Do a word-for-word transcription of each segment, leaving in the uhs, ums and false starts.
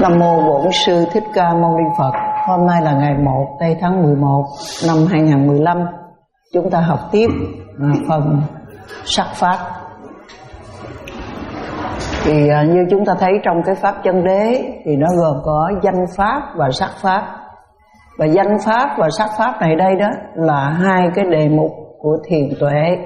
Nam mô Bổn Sư Thích Ca Mâu Ni Phật. Hôm nay là ngày một tây tháng mười một năm hai nghìn không trăm mười lăm. Chúng ta học tiếp phần sắc pháp. Thì như chúng ta thấy trong cái pháp chân đế thì nó gồm có danh pháp và sắc pháp. Và danh pháp và sắc pháp này đây đó là hai cái đề mục của thiền tuệ.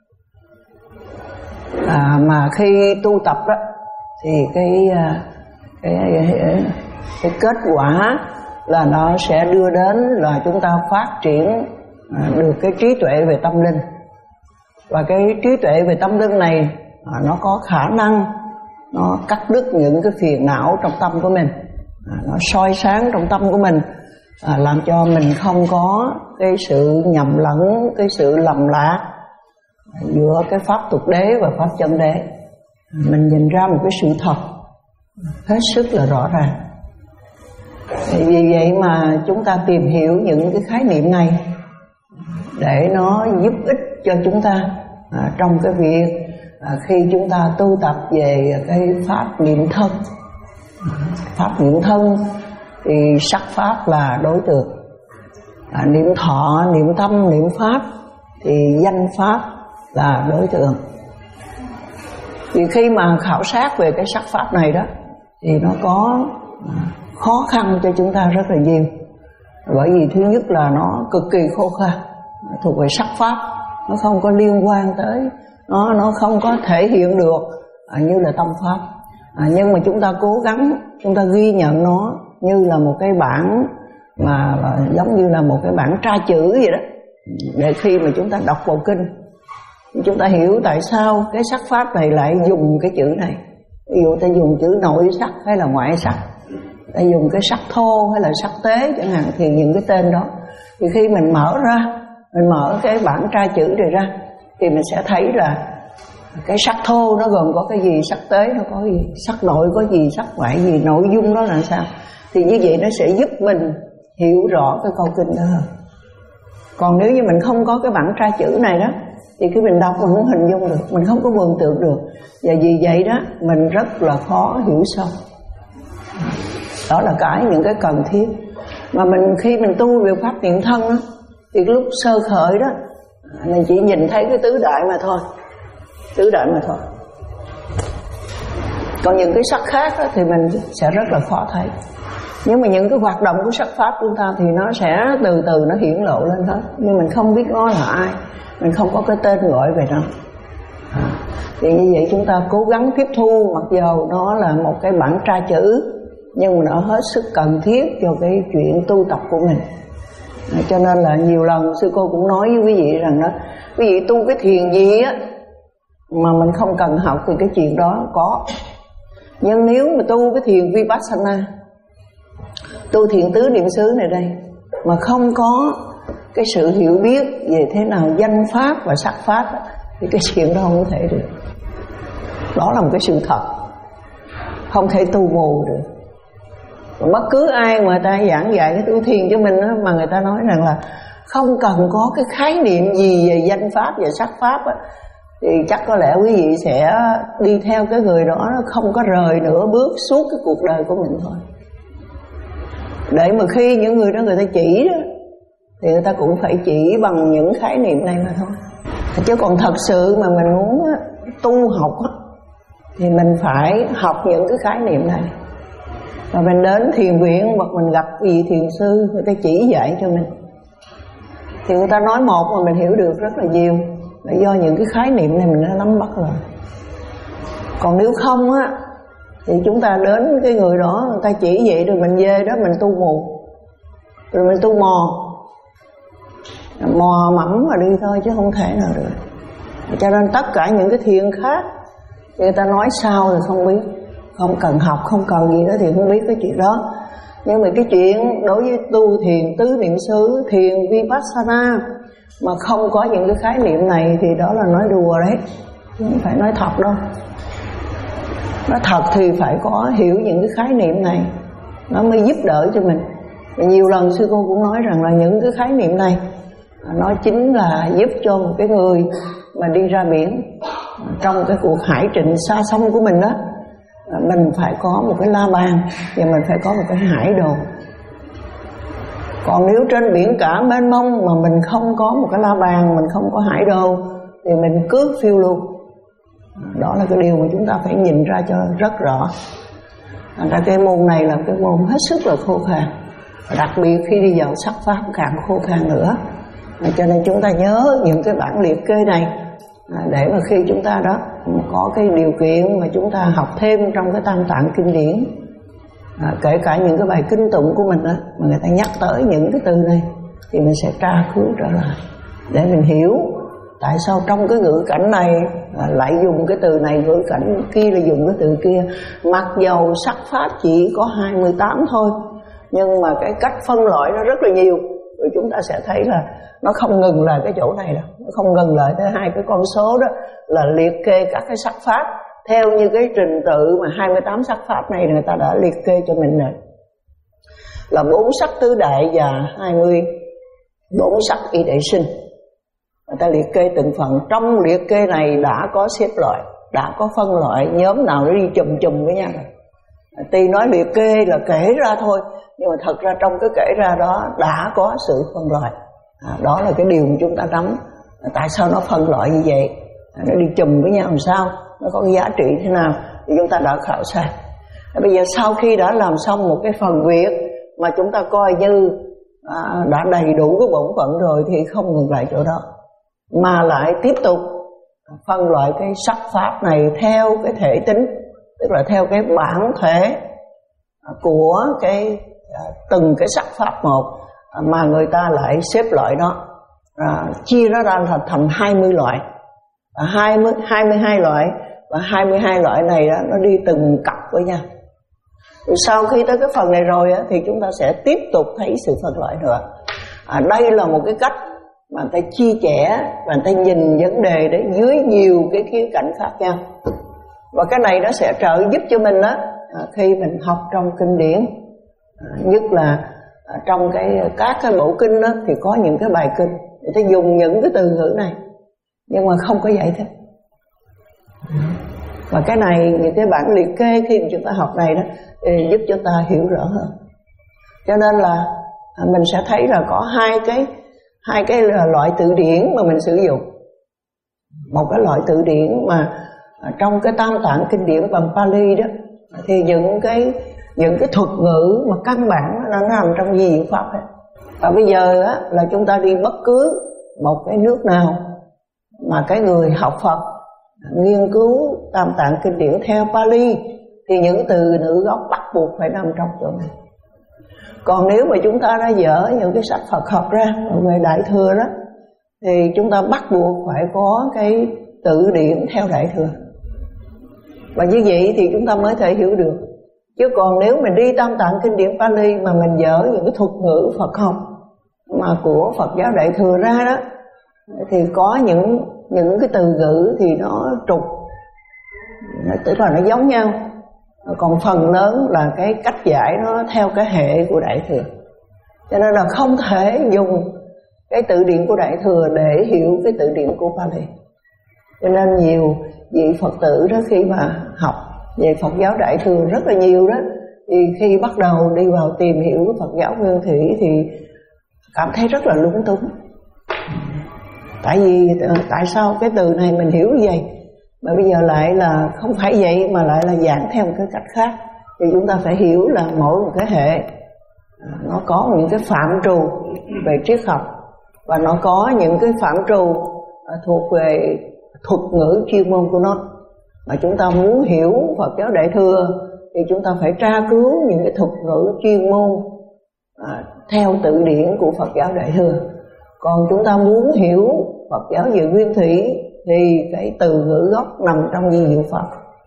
À, mà khi tu tập đó thì cái cái, cái cái kết quả là nó sẽ đưa đến là chúng ta phát triển được cái trí tuệ về tâm linh. Và cái trí tuệ về tâm linh này nó có khả năng nó cắt đứt những cái phiền não trong tâm của mình, nó soi sáng trong tâm của mình, à, làm cho mình không có cái sự nhầm lẫn, cái sự lầm lạc giữa cái pháp tục đế và pháp chân đế. Mình nhìn ra một cái sự thật hết sức là rõ ràng. Vì vậy mà chúng ta tìm hiểu những cái khái niệm này để nó giúp ích cho chúng ta à, trong cái việc à, khi chúng ta tu tập về cái pháp niệm thân. Pháp niệm thân thì sắc pháp là đối tượng, à, niệm thọ, niệm tâm, niệm pháp thì danh pháp là đối tượng. Thì khi mà khảo sát về cái sắc pháp này đó thì nó có khó khăn cho chúng ta rất là nhiều. Bởi vì thứ nhất là nó cực kỳ khô khan, thuộc về sắc pháp, nó không có liên quan tới, nó nó không có thể hiện được à, như là tâm pháp. À, nhưng mà chúng ta cố gắng, chúng ta ghi nhận nó như là một cái bản mà là giống như là một cái bản tra chữ vậy đó, để khi mà chúng ta đọc vào kinh chúng ta hiểu tại sao cái sắc pháp này lại dùng cái chữ này. Ví dụ ta dùng chữ nội sắc hay là ngoại sắc, ta dùng cái sắc thô hay là sắc tế chẳng hạn, thì những cái tên đó thì khi mình mở ra, mình mở cái bản tra chữ này ra thì mình sẽ thấy là cái sắc thô nó gồm có cái gì, sắc tế nó có gì, sắc nội có gì, sắc ngoại gì, nội dung nó là sao. Thì như vậy nó sẽ giúp mình hiểu rõ cái câu kinh đó hơn. Còn nếu như mình không có cái bản tra chữ này đó thì khi mình đọc mình không hình dung được, mình không có mường tượng được. Và vì vậy đó mình rất là khó hiểu sâu. Đó là cái những cái cần thiết. Mà mình khi mình tu về pháp niệm thân đó, thì lúc sơ khởi đó mình chỉ nhìn thấy cái tứ đại mà thôi, tứ đại mà thôi. Còn những cái sắc khác đó thì mình sẽ rất là khó thấy. Nhưng mà những cái hoạt động của sắc pháp của chúng ta thì nó sẽ từ từ nó hiển lộ lên hết. Nhưng mình không biết nó là ai, mình không có cái tên gọi về nó. à, Thì như vậy chúng ta cố gắng tiếp thu, mặc dù nó là một cái bản tra chữ nhưng mà nó hết sức cần thiết cho cái chuyện tu tập của mình. à, Cho nên là nhiều lần sư cô cũng nói với quý vị rằng đó, quý vị tu cái thiền gì á mà mình không cần học thì cái chuyện đó có. Nhưng nếu mà tu cái thiền Vipassana, tu thiền tứ niệm xứ này đây mà không có cái sự hiểu biết về thế nào danh pháp và sắc pháp thì cái chuyện đó không có thể được. Đó là một cái sự thật, không thể tu mù được. Bất cứ ai mà ta giảng dạy cái tu thiền cho mình đó, mà người ta nói rằng là không cần có cái khái niệm gì về danh pháp và sắc pháp á, thì chắc có lẽ quý vị sẽ đi theo cái người đó, nó không có rời nửa bước suốt cái cuộc đời của mình thôi. Để mà khi những người đó người ta chỉ đó thì người ta cũng phải chỉ bằng những khái niệm này mà thôi. Chứ còn thật sự mà mình muốn tu học thì mình phải học những cái khái niệm này. Và mình đến thiền viện hoặc mình gặp vị thiền sư, người ta chỉ dạy cho mình thì người ta nói một mà mình hiểu được rất là nhiều, là do những cái khái niệm này mình đã nắm bắt rồi. Còn nếu không á thì chúng ta đến cái người đó, người ta chỉ vậy rồi mình về đó mình tu mù, rồi mình tu mò mò mẫm mà đi thôi chứ không thể nào được. Cho nên tất cả những cái thiền khác người ta nói sao thì không biết, không cần học, không cần gì đó thì không biết cái chuyện đó. Nhưng mà cái chuyện đối với tu thiền tứ niệm xứ, thiền Vipassana mà không có những cái khái niệm này thì đó là nói đùa đấy, không phải nói thật đâu. Nói thật thì phải có hiểu những cái khái niệm này, nó mới giúp đỡ cho mình. Và nhiều lần sư cô cũng nói rằng là những cái khái niệm này nó chính là giúp cho một cái người mà đi ra biển trong cái cuộc hải trình xa xăm của mình đó, mình phải có một cái la bàn và mình phải có một cái hải đồ. Còn nếu trên biển cả mênh mông mà mình không có một cái la bàn, mình không có hải đồ thì mình cứ phiêu lưu. Đó là cái điều mà chúng ta phải nhìn ra cho rất rõ. Thành ra cái môn này là cái môn hết sức là khô khan, đặc biệt khi đi vào sắc pháp càng khô khan nữa. Cho nên chúng ta nhớ những cái bản liệt kê này để mà khi chúng ta đó có cái điều kiện mà chúng ta học thêm trong cái Tam Tạng kinh điển, à, kể cả những cái bài kinh tụng của mình đó, mà người ta nhắc tới những cái từ này thì mình sẽ tra cứu trở lại để mình hiểu tại sao trong cái ngữ cảnh này à, lại dùng cái từ này, ngữ cảnh kia là dùng cái từ kia. Mặc dầu sắc pháp chỉ có hai mươi tám thôi, nhưng mà cái cách phân loại nó rất là nhiều. Rồi chúng ta sẽ thấy là nó không ngừng lại cái chỗ này đâu, nó không ngừng lại tới hai cái con số đó là liệt kê các cái sắc pháp theo như cái trình tự mà hai mươi tám sắc pháp này người ta đã liệt kê cho mình rồi, là bốn sắc tứ đại và hai mươi bốn sắc y đệ sinh. Người ta liệt kê từng phần. Trong liệt kê này đã có xếp loại, đã có phân loại nhóm nào nó đi chùm chùm với nhau. Tuy nói liệt kê là kể ra thôi, nhưng mà thật ra trong cái kể ra đó đã có sự phân loại. À, đó là cái điều mà chúng ta nắm. Tại sao nó phân loại như vậy, à, nó đi chùm với nhau làm sao, nó có cái giá trị thế nào thì chúng ta đã khảo sát. À, bây giờ sau khi đã làm xong một cái phần việc mà chúng ta coi như à, đã đầy đủ cái bổn phận rồi thì không ngừng lại chỗ đó, mà lại tiếp tục phân loại cái sắc pháp này theo cái thể tính, tức là theo cái bản thể của cái từng cái sắc pháp một, mà người ta lại xếp loại nó, à, chia nó ra thành thành hai mươi loại, hai mươi hai mươi hai loại, và hai mươi hai loại này đó, nó đi từng cặp với nhau. Rồi sau khi tới cái phần này rồi á, thì chúng ta sẽ tiếp tục thấy sự phân loại nữa. À, đây là một cái cách mà người ta chia sẻ và người ta nhìn vấn đề đấy dưới nhiều cái khía cạnh khác nhau. Và cái này nó sẽ trợ giúp cho mình đó, à, khi mình học trong kinh điển, à, nhất là à, trong cái các cái bộ kinh đó, thì có những cái bài kinh người ta dùng những cái từ ngữ này nhưng mà không có giải thích. Và cái này, những cái bản liệt kê khi mà chúng ta học này đó thì giúp cho ta hiểu rõ hơn. Cho nên là à, mình sẽ thấy là có hai cái hai cái loại từ điển mà mình sử dụng. Một cái loại từ điển mà trong cái Tam Tạng kinh điển bằng Pali đó, thì những cái những cái thuật ngữ mà căn bản nó nằm trong di diệu pháp ấy. Và bây giờ á, là chúng ta đi bất cứ một cái nước nào mà cái người học Phật nghiên cứu Tam Tạng kinh điển theo Pali thì những từ ngữ gốc bắt buộc phải nằm trong chỗ này. Còn nếu mà chúng ta đã dở những cái sách Phật học ra về Đại Thừa đó, thì chúng ta bắt buộc phải có cái tự điển theo Đại Thừa. Và như vậy thì chúng ta mới thể hiểu được. Chứ còn nếu mình đi Tam Tạng kinh điển Pali mà mình dở những cái thuật ngữ Phật học mà của Phật giáo Đại Thừa ra đó, thì có những những cái từ ngữ thì nó trục, tức là nó giống nhau. Còn phần lớn là cái cách giải nó theo cái hệ của Đại Thừa. Cho nên là không thể dùng cái tự điển của Đại Thừa để hiểu cái tự điển của Pali. Cho nên nhiều vị Phật tử đó khi mà học về Phật giáo Đại Thừa rất là nhiều đó, thì khi bắt đầu đi vào tìm hiểu cái Phật giáo Nguyên Thủy thì cảm thấy rất là lúng túng. Tại vì tại sao cái từ này mình hiểu như vậy mà bây giờ lại là không phải vậy mà lại là giảng theo một cái cách khác. Thì chúng ta phải hiểu là mỗi một cái hệ nó có những cái phạm trù về triết học, và nó có những cái phạm trù thuộc về thuật ngữ chuyên môn của nó. Mà chúng ta muốn hiểu Phật giáo Đại Thừa thì chúng ta phải tra cứu những cái thuật ngữ chuyên môn à, theo tự điển của Phật giáo Đại Thừa. Còn chúng ta muốn hiểu Phật giáo về Nguyên Thủy thì cái từ ngữ gốc nằm trong di diệu Phật.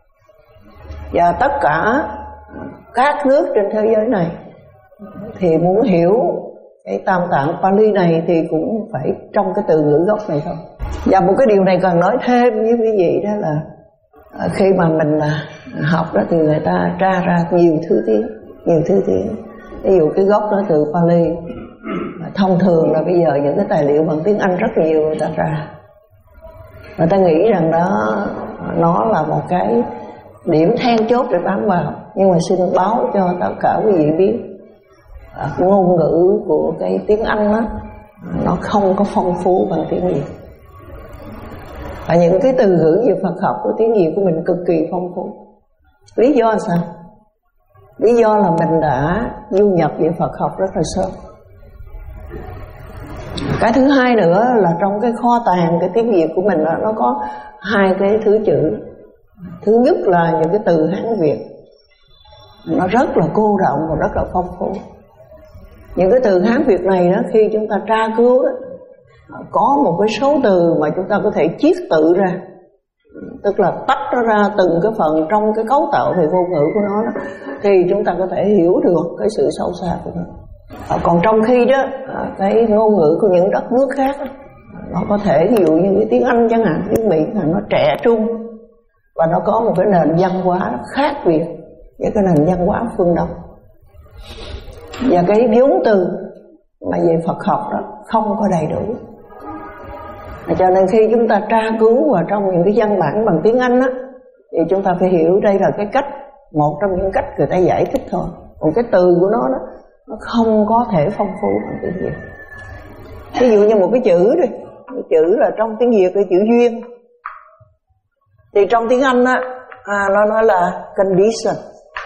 Và tất cả các nước trên thế giới này thì muốn hiểu cái Tam Tạng Pali này thì cũng phải trong cái từ ngữ gốc này thôi. Và một cái điều này cần nói thêm với quý vị đó là khi mà mình học đó thì người ta tra ra nhiều thứ tiếng, nhiều thứ tiếng. Ví dụ cái gốc đó từ Pali, thông thường là bây giờ những cái tài liệu bằng tiếng Anh rất nhiều người ta ra. Người ta nghĩ rằng đó nó là một cái điểm then chốt để bám vào. Nhưng mà xin báo cho tất cả quý vị biết, à, ngôn ngữ của cái tiếng Anh đó, nó không có phong phú bằng tiếng Việt. Và những cái từ ngữ về Phật học của tiếng Việt của mình cực kỳ phong phú. Lý do là sao? Lý do là mình đã du nhập về Phật học rất là sớm. Cái thứ hai nữa là trong cái kho tàng cái tiếng Việt của mình đó, nó có hai cái thứ chữ. Thứ nhất là những cái từ Hán Việt, nó rất là cô đọng và rất là phong phú. Những cái từ Hán Việt này đó, khi chúng ta tra cứu đó, có một cái số từ mà chúng ta có thể chiết tự ra, tức là tách nó ra từng cái phần trong cái cấu tạo về ngôn ngữ của nó đó, thì chúng ta có thể hiểu được cái sự sâu xa của nó. À, còn trong khi đó cái ngôn ngữ của những đất nước khác đó, nó có thể ví dụ như cái tiếng Anh chẳng hạn, tiếng Mỹ là nó trẻ trung và nó có một cái nền văn hóa khác biệt với cái nền văn hóa phương Đông. Và cái vốn từ mà về Phật học đó không có đầy đủ. Cho nên khi chúng ta tra cứu vào trong những cái văn bản bằng tiếng Anh á, thì chúng ta phải hiểu đây là cái cách, một trong những cách người ta giải thích thôi. Còn cái từ của nó đó, nó không có thể phong phú bằng tiếng Việt. Ví dụ như một cái chữ đi, cái chữ là trong tiếng Việt cái chữ duyên, thì trong tiếng Anh á, à, nó nói là condition.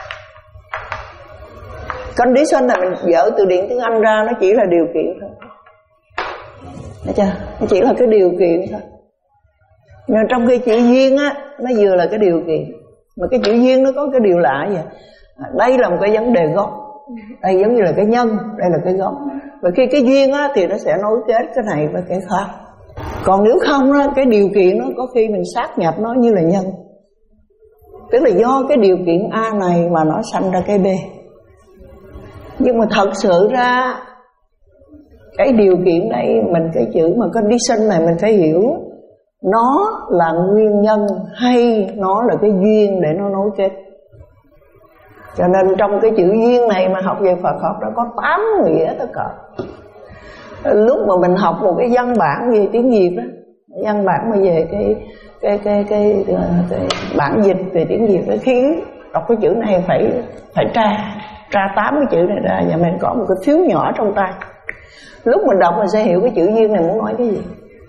Condition là mình dở từ điển tiếng Anh ra, nó chỉ là điều kiện thôi. Thấy chưa? Nó chỉ là cái điều kiện thôi. Nhưng trong cái chữ duyên á, nó vừa là cái điều kiện. Mà cái chữ duyên nó có cái điều lạ vậy. À, đây là một cái vấn đề gốc. Đây giống như là cái nhân, đây là cái gốc. Và khi cái duyên á, thì nó sẽ nối kết cái này với cái khác. Còn nếu không á, cái điều kiện nó có khi mình sát nhập nó như là nhân. Tức là do cái điều kiện A này mà nó sanh ra cái B. Nhưng mà thật sự ra cái điều kiện này, mình cái chữ mà condition này mình phải hiểu nó là nguyên nhân hay nó là cái duyên để nó nối kết. Cho nên trong cái chữ duyên này mà học về Phật học nó có tám nghĩa tất cả. Lúc mà mình học một cái văn bản về tiếng Việt đó, văn bản mà về cái cái cái cái, cái, cái bản dịch về tiếng Việt đó, khi đọc cái chữ này phải phải tra tra tám cái chữ này ra, và mình có một cái phiếu nhỏ trong tay. Lúc mình đọc mình sẽ hiểu cái chữ duyên này muốn nói cái gì.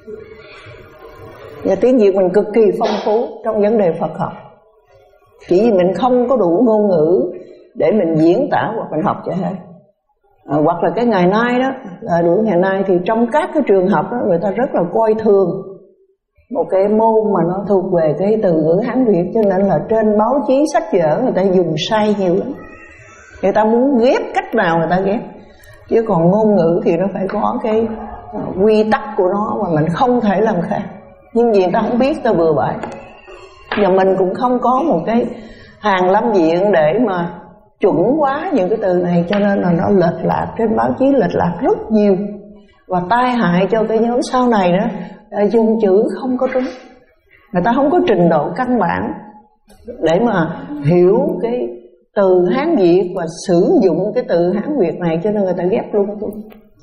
Và tiếng Việt mình cực kỳ phong phú trong vấn đề Phật học, chỉ vì mình không có đủ ngôn ngữ để mình diễn tả hoặc mình học cho hết. À, hoặc là cái ngày nay đó, là đuổi ngày nay thì trong các cái trường học đó, người ta rất là coi thường một cái môn mà nó thuộc về cái từ ngữ Hán Việt, cho nên là trên báo chí sách vở người ta dùng sai nhiều lắm. Người ta muốn ghép cách nào người ta ghép, chứ còn ngôn ngữ thì nó phải có cái uh, quy tắc của nó mà mình không thể làm khác. Nhưng vì người ta không biết, ta bừa bãi. Và mình cũng không có một cái hàng lâm viện để mà chuẩn hóa những cái từ này, cho nên là nó lệch lạc, trên báo chí lệch lạc rất nhiều, và tai hại cho cái nhóm sau này đó là dùng chữ không có đúng. Người ta không có trình độ căn bản để mà hiểu cái từ Hán Việt và sử dụng cái từ Hán Việt này, cho nên người ta ghép lung tung,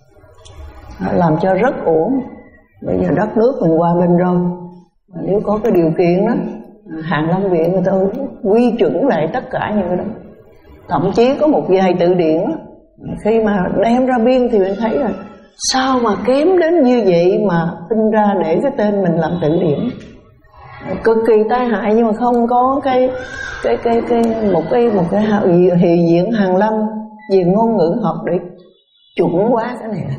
làm cho rất ổn. Bây giờ đất nước mình hòa bình rồi, mà nếu có cái điều kiện đó, Hàn Lâm Viện người ta quy chuẩn lại tất cả những cái đó. Thậm chí có một vài từ điển đó, khi mà đem ra biên thì mình thấy là sao mà kém đến như vậy mà in ra để cái tên mình làm từ điển, cực kỳ tai hại. Nhưng mà không có cái cái cái cái một cái một cái hiện diện Hàn Lâm về ngôn ngữ học để chuẩn hóa cái này.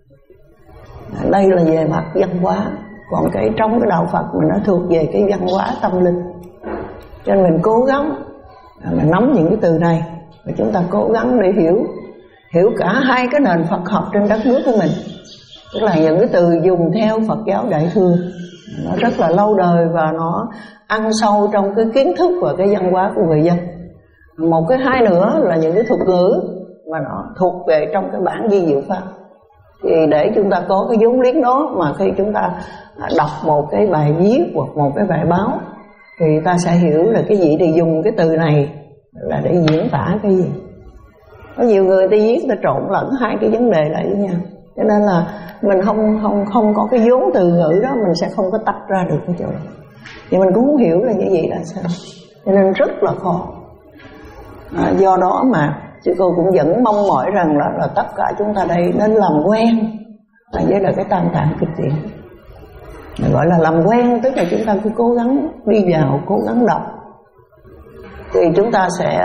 Đây là về mặt văn hóa, còn cái trong cái đạo Phật mình nó thuộc về cái văn hóa tâm linh. Cho nên mình cố gắng mình nắm những cái từ này, và chúng ta cố gắng để hiểu hiểu cả hai cái nền Phật học trên đất nước của mình. Tức là những cái từ dùng theo Phật giáo Đại thừa, nó rất là lâu đời và nó ăn sâu trong cái kiến thức và cái văn hóa của người dân. Một cái hai nữa là những cái thuật ngữ mà nó thuộc về trong cái bản di diệu pháp. Thì để chúng ta có cái vốn liếng đó, mà khi chúng ta đọc một cái bài viết hoặc một cái bài báo thì ta sẽ hiểu là cái gì thì dùng cái từ này là để diễn tả cái gì. Có nhiều người ta viết ta trộn lẫn hai cái vấn đề lại với nhau, cho nên là mình không không không có cái vốn từ ngữ đó, mình sẽ không có tách ra được cái chỗ đó. Nhưng mình cũng không hiểu là như vậy là sao. cho nên rất là khó. À, do đó mà sư cô cũng vẫn mong mỏi rằng là, là tất cả chúng ta đây nên làm quen với là cái Tam Tạng Kinh Điển. Gọi là làm quen, tức là chúng ta cứ cố gắng đi vào, cố gắng đọc, thì chúng ta sẽ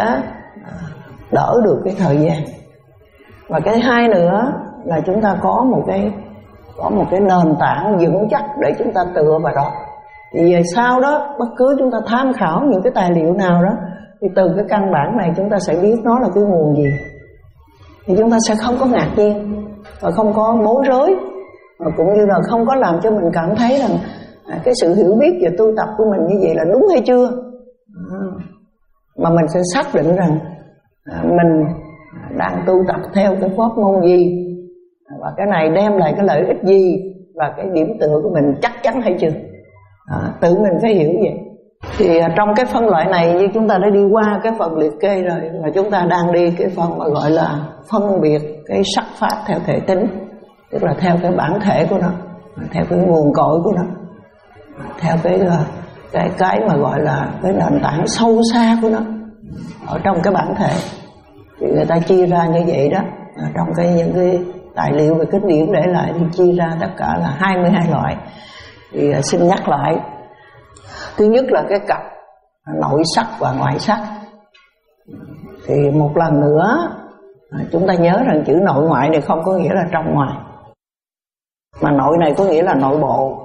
đỡ được cái thời gian. Và cái hai nữa là chúng ta có một cái có một cái nền tảng vững chắc để chúng ta tựa vào đó. Thì về sau đó bất cứ chúng ta tham khảo những cái tài liệu nào đó, thì từ cái căn bản này chúng ta sẽ biết nó là cái nguồn gì, thì chúng ta sẽ không có ngạc nhiên và không có bối rối, và cũng như là không có làm cho mình cảm thấy rằng à, cái sự hiểu biết về tu tập của mình như vậy là đúng hay chưa, à, mà mình sẽ xác định rằng à, mình đang tu tập theo cái pháp môn gì, và cái này đem lại cái lợi ích gì, và cái điểm tựa của mình chắc chắn hay chưa. À, tự mình phải hiểu vậy. Thì à, trong cái phân loại này như chúng ta đã đi qua cái phần liệt kê rồi, và chúng ta đang đi cái phần mà gọi là phân biệt cái sắc pháp theo thể tính, tức là theo cái bản thể của nó, theo cái nguồn cội của nó, theo cái cái cái mà gọi là cái nền tảng sâu xa của nó ở trong cái bản thể. Thì người ta chia ra như vậy đó, à, trong cái những cái tài liệu về kinh điển để lại thì chia ra tất cả là hai mươi hai loại. Thì à, xin nhắc lại, thứ nhất là cái cặp nội sắc và ngoại sắc. Thì một lần nữa à, chúng ta nhớ rằng chữ nội ngoại này không có nghĩa là trong ngoài, mà nội này có nghĩa là nội bộ,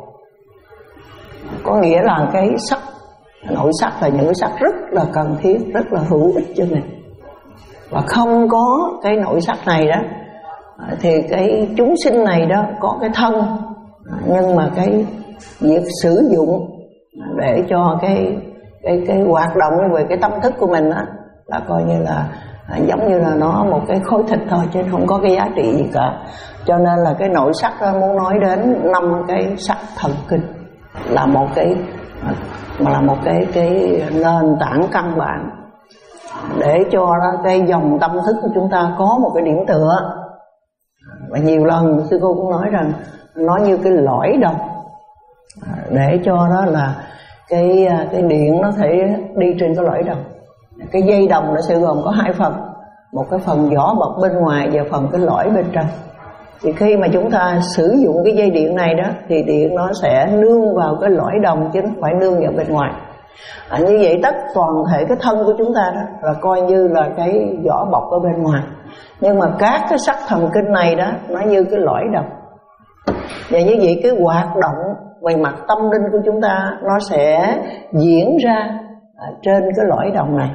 có nghĩa là cái sắc, nội sắc là những cái sắc rất là cần thiết, rất là hữu ích cho mình. Và không có cái nội sắc này đó thì cái chúng sinh này đó có cái thân, nhưng mà cái việc sử dụng để cho cái cái cái hoạt động về cái tâm thức của mình đó, là coi như là à, giống như là nó một cái khối thịt thôi, chứ không có cái giá trị gì cả. Cho nên là cái nội sắc đó muốn nói đến năm cái sắc thần kinh, là một cái mà là một cái cái nền tảng căn bản để cho đó, cái dòng tâm thức của chúng ta có một cái điểm tựa. Và nhiều lần sư cô cũng nói rằng nó như cái lõi đồng, để cho đó là cái cái điện nó thể đi trên cái lõi đồng. Cái dây đồng nó sẽ gồm có hai phần, một cái phần vỏ bọc bên ngoài và phần cái lõi bên trong. Thì khi mà chúng ta sử dụng cái dây điện này đó, thì điện nó sẽ nương vào cái lõi đồng chứ không phải nương vào bên ngoài. À, như vậy tất toàn thể cái thân của chúng ta đó là coi như là cái vỏ bọc ở bên ngoài, nhưng mà các cái sắc thần kinh này đó nó như cái lõi đồng. Và như vậy cái hoạt động về mặt tâm linh của chúng ta nó sẽ diễn ra trên cái lõi đồng này.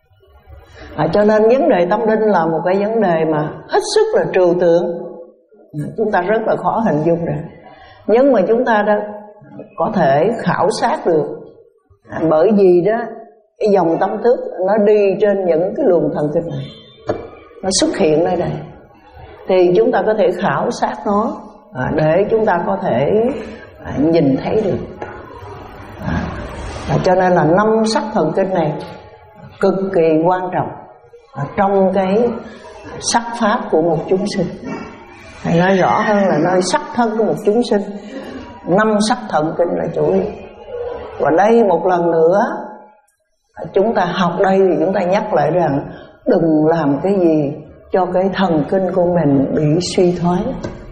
À, cho nên vấn đề tâm linh là một cái vấn đề mà hết sức là trừu tượng, chúng ta rất là khó hình dung rồi. Nhưng mà chúng ta đã có thể khảo sát được, à, bởi vì đó cái dòng tâm thức nó đi trên những cái luồng thần kinh này, nó xuất hiện nơi đây, thì chúng ta có thể khảo sát nó, à, để chúng ta có thể à, nhìn thấy được. À, à, cho nên là năm sắc thần kinh này cực kỳ quan trọng à, trong cái sắc pháp của một chúng sinh. Hay nói rõ hơn là nơi sắc thân của một chúng sinh, năm sắc thần kinh là chủ yếu. Và đây một lần nữa chúng ta học đây thì chúng ta nhắc lại rằng đừng làm cái gì cho cái thần kinh của mình bị suy thoái.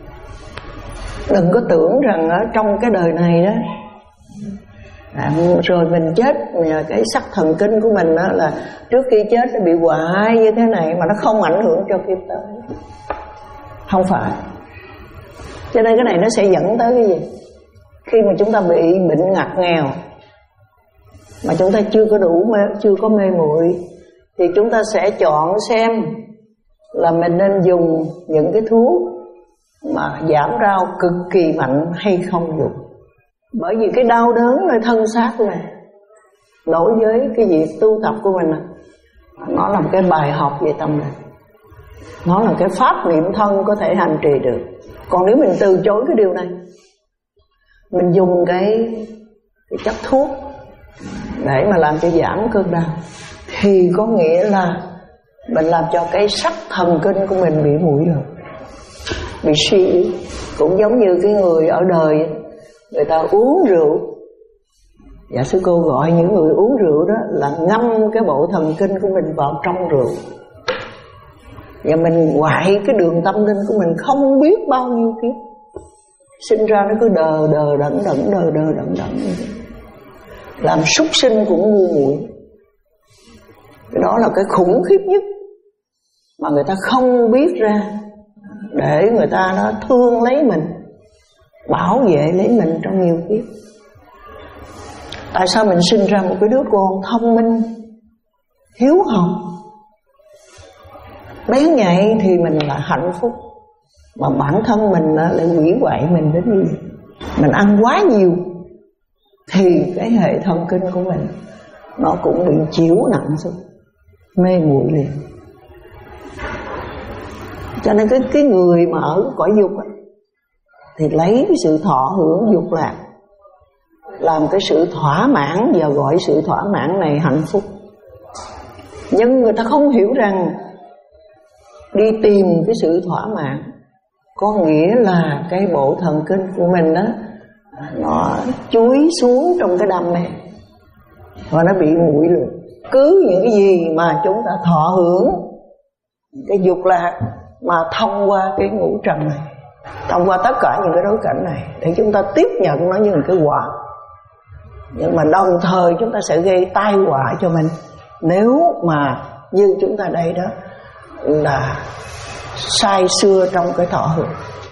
Đừng có tưởng rằng ở trong cái đời này đó à, rồi mình chết mà cái sắc thần kinh của mình đó là trước khi chết nó bị hoại như thế này mà nó không ảnh hưởng cho kiếp tới. Không phải. Cho nên cái này nó sẽ dẫn tới cái gì? Khi mà chúng ta bị bệnh ngặt nghèo mà chúng ta chưa có đủ mê, chưa có mê muội, thì chúng ta sẽ chọn xem là mình nên dùng những cái thuốc mà giảm đau cực kỳ mạnh hay không dùng. Bởi vì cái đau đớn nơi thân xác này đối với cái việc tu tập của mình, nó là một cái bài học về tâm linh, nó là cái pháp niệm thân có thể hành trì được. Còn nếu mình từ chối cái điều này, mình dùng cái, cái chất thuốc để mà làm cho giảm cơn đau, thì có nghĩa là mình làm cho cái sắc thần kinh của mình bị muội rồi, bị suy yếu. Cũng giống như cái người ở đời, người ta uống rượu Dạ sư cô gọi những người uống rượu đó là ngâm cái bộ thần kinh của mình vào trong rượu, và mình quại cái đường tâm linh của mình không biết bao nhiêu kiếp, sinh ra nó cứ đờ đờ đẫn đẫn đờ đờ đẫn đẫn, làm súc sinh cũng ngu muội. Cái đó là cái khủng khiếp nhất mà người ta không biết ra, để người ta nó thương lấy mình, bảo vệ lấy mình trong nhiều kiếp. Tại sao mình sinh ra một cái đứa con thông minh, hiếu học, bén nhạy thì mình là hạnh phúc, mà bản thân mình lại hủy hoại mình đến như vậy. Mình ăn quá nhiều thì cái hệ thần kinh của mình nó cũng bị chiếu nặng xuống, mê muội liền. Cho nên cái, cái người mà ở cõi dục ấy, thì lấy cái sự thọ hưởng dục lạc làm cái sự thỏa mãn, và gọi sự thỏa mãn này hạnh phúc. Nhưng người ta không hiểu rằng đi tìm cái sự thỏa mãn có nghĩa là cái bộ thần kinh của mình đó, nó chúi xuống trong cái đam mê và nó bị nguội lượt. Cứ những cái gì mà chúng ta thọ hưởng cái dục lạc mà thông qua cái ngũ trần này, thông qua tất cả những cái đối cảnh này, để chúng ta tiếp nhận nó như một cái quả. Nhưng mà đồng thời chúng ta sẽ gây tai họa cho mình, nếu mà như chúng ta đây đó là say sưa trong cái thọ hưởng,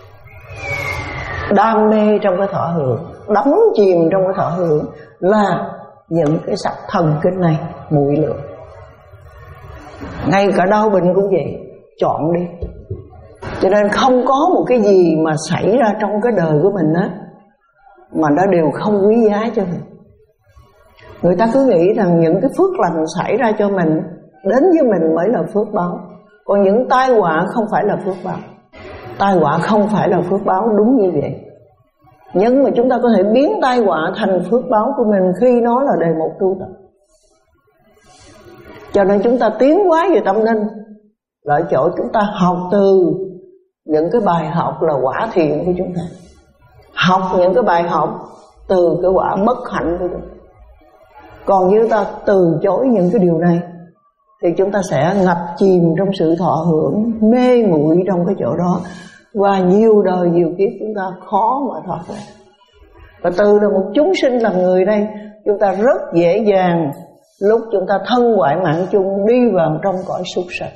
đam mê trong cái thọ hưởng, đắm chìm trong cái thọ hưởng, là những cái sắc thần kinh này muội lượng. Ngay cả đau bệnh cũng vậy, chọn đi. Cho nên không có một cái gì mà xảy ra trong cái đời của mình á mà nó đều không quý giá cho mình. Người ta cứ nghĩ rằng những cái phước lành xảy ra cho mình, đến với mình mới là phước báo, còn những tai họa không phải là phước báo. Tai họa không phải là phước báo, đúng như vậy. Nhưng mà chúng ta có thể biến tai họa thành phước báo của mình khi nó là đề mục tu tập. Cho nên chúng ta tiến hóa về tâm linh là ở chỗ chúng ta học từ những cái bài học là quả thiện của chúng ta, học những cái bài học từ cái quả bất hạnh của chúng ta. Còn như ta từ chối những cái điều này thì chúng ta sẽ ngập chìm trong sự thọ hưởng, mê muội trong cái chỗ đó, và nhiều đời nhiều kiếp chúng ta khó mà thoát ra. Và từ là một chúng sinh làm người đây, chúng ta rất dễ dàng lúc chúng ta thân ngoại mạng chung đi vào trong cõi súc sanh.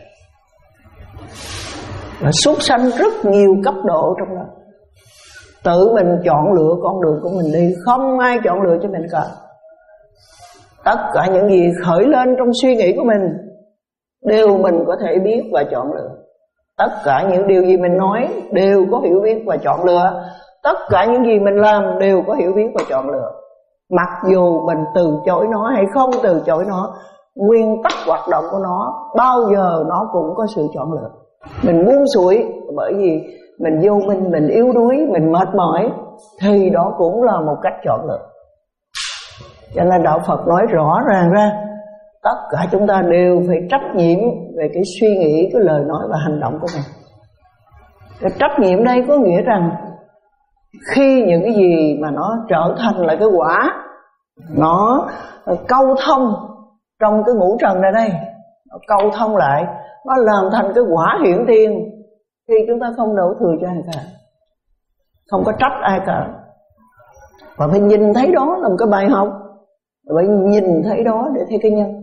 Và súc sanh rất nhiều cấp độ trong đó, tự mình chọn lựa con đường của mình đi, không ai chọn lựa cho mình cả. Tất cả những gì khởi lên trong suy nghĩ của mình đều mình có thể biết và chọn lựa. Tất cả những điều gì mình nói đều có hiểu biết và chọn lựa. Tất cả những gì mình làm đều có hiểu biết và chọn lựa. Mặc dù mình từ chối nó hay không từ chối nó, nguyên tắc hoạt động của nó bao giờ nó cũng có sự chọn lựa. Mình buông xuôi bởi vì mình vô minh, mình yếu đuối, mình mệt mỏi, thì đó cũng là một cách chọn lựa. Cho nên Đạo Phật nói rõ ràng ra, tất cả chúng ta đều phải trách nhiệm về cái suy nghĩ, cái lời nói và hành động của mình. Cái trách nhiệm đây có nghĩa rằng khi những cái gì mà nó trở thành là cái quả, nó câu thông trong cái ngũ trần này đây, nó câu thông lại, nó làm thành cái quả hiển tiền, thì chúng ta không đổ thừa cho ai cả, không có trách ai cả. Và phải nhìn thấy đó là một cái bài học, phải nhìn thấy đó để thấy cái nhân.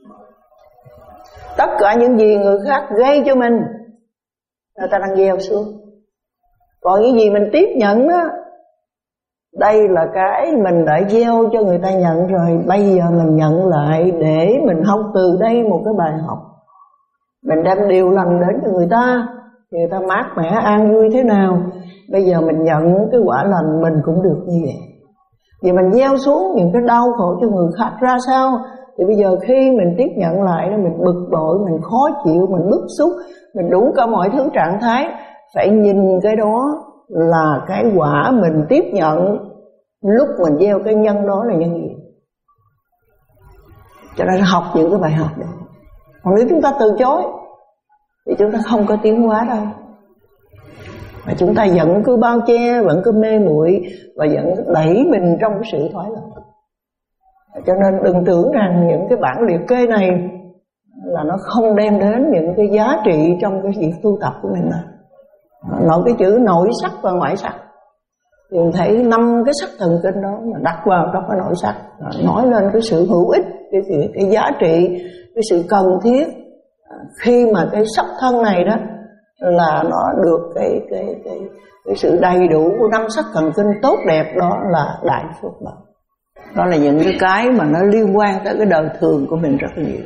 Tất cả những gì người khác gây cho mình, người ta đang gieo xuống. Còn những gì mình tiếp nhận đó, đây là cái mình đã gieo cho người ta nhận rồi. Bây giờ mình nhận lại để mình học từ đây một cái bài học. Mình đem điều lành đến cho người ta, người ta mát mẻ an vui thế nào, bây giờ mình nhận cái quả lành mình cũng được như vậy. Vì mình gieo xuống những cái đau khổ cho người khác ra sao, thì bây giờ khi mình tiếp nhận lại đó, mình bực bội, mình khó chịu, mình bức xúc, mình đủ cả mọi thứ trạng thái. Phải nhìn cái đó là cái quả mình tiếp nhận lúc mình gieo cái nhân đó là nhân gì. Cho nên học những cái bài học đó. Còn nếu chúng ta từ chối thì chúng ta không có tiến hóa đâu, mà chúng ta vẫn cứ bao che, vẫn cứ mê muội, và vẫn đẩy mình trong cái sự thoái lạc. Cho nên đừng tưởng rằng những cái bản liệt kê này là nó không đem đến những cái giá trị trong cái việc tu tập của mình. Nội cái chữ nội sắc và ngoại sắc thì mình thấy năm cái sắc thần kinh đó mà đặt vào trong cái nội sắc, nói lên cái sự hữu ích, cái, cái, cái giá trị, cái sự cần thiết khi mà cái sắc thân này đó là nó được cái cái cái cái sự đầy đủ của năm sắc thần kinh tốt đẹp, đó là đại phước báo. Đó là những cái cái mà nó liên quan tới cái đời thường của mình rất là nhiều.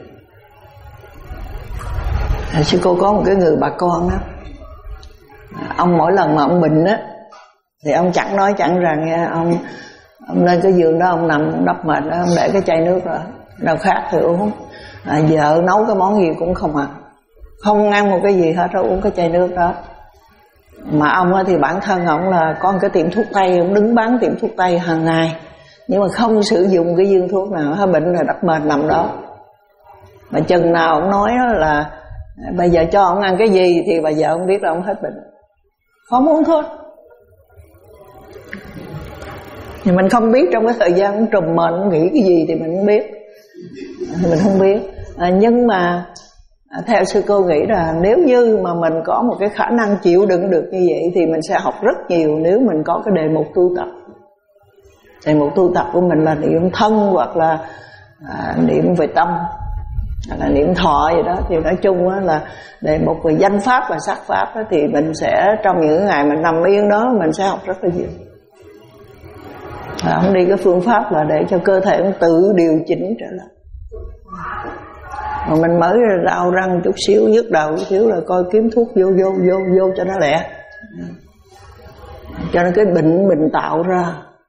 À, sư cô có một cái người bà con đó, ông mỗi lần mà ông bệnh á thì ông chẳng nói chẳng rằng nha, ông ông lên cái giường đó ông nằm ông đắp mệt đó, ông để cái chai nước rồi nào khác thì uống. À, vợ nấu cái món gì cũng không ăn, không ăn một cái gì hết, rồi uống cái chai nước đó. Mà ông thì bản thân ông là có một cái tiệm thuốc tây, ông đứng bán tiệm thuốc tây hàng ngày, nhưng mà không sử dụng cái viên thuốc nào, hết bệnh là đắp mệt nằm đó. Mà chừng nào ông nói là bây giờ cho ông ăn cái gì thì bà vợ ông biết là ông hết bệnh, không uống thuốc. Nhưng mình không biết trong cái thời gian ông trùm mền ông nghĩ cái gì thì mình không biết, mình không biết. À, nhưng mà theo sư cô nghĩ là nếu như mà mình có một cái khả năng chịu đựng được như vậy thì mình sẽ học rất nhiều. Nếu mình có cái đề mục tu tập, đề mục tu tập của mình là niệm thân hoặc là à, niệm về tâm, hoặc là niệm thọ gì đó, thì nói chung là đề mục về danh pháp và sắc pháp đó, thì mình sẽ trong những ngày mình nằm yên đó mình sẽ học rất là nhiều. Ông đi cái phương pháp là để cho cơ thể tự điều chỉnh trở lại. Mà mình mới đau răng chút xíu, nhức đầu chút xíu là coi kiếm thuốc vô vô vô vô cho nó lẹ. Cho nên cái bệnh mình tạo ra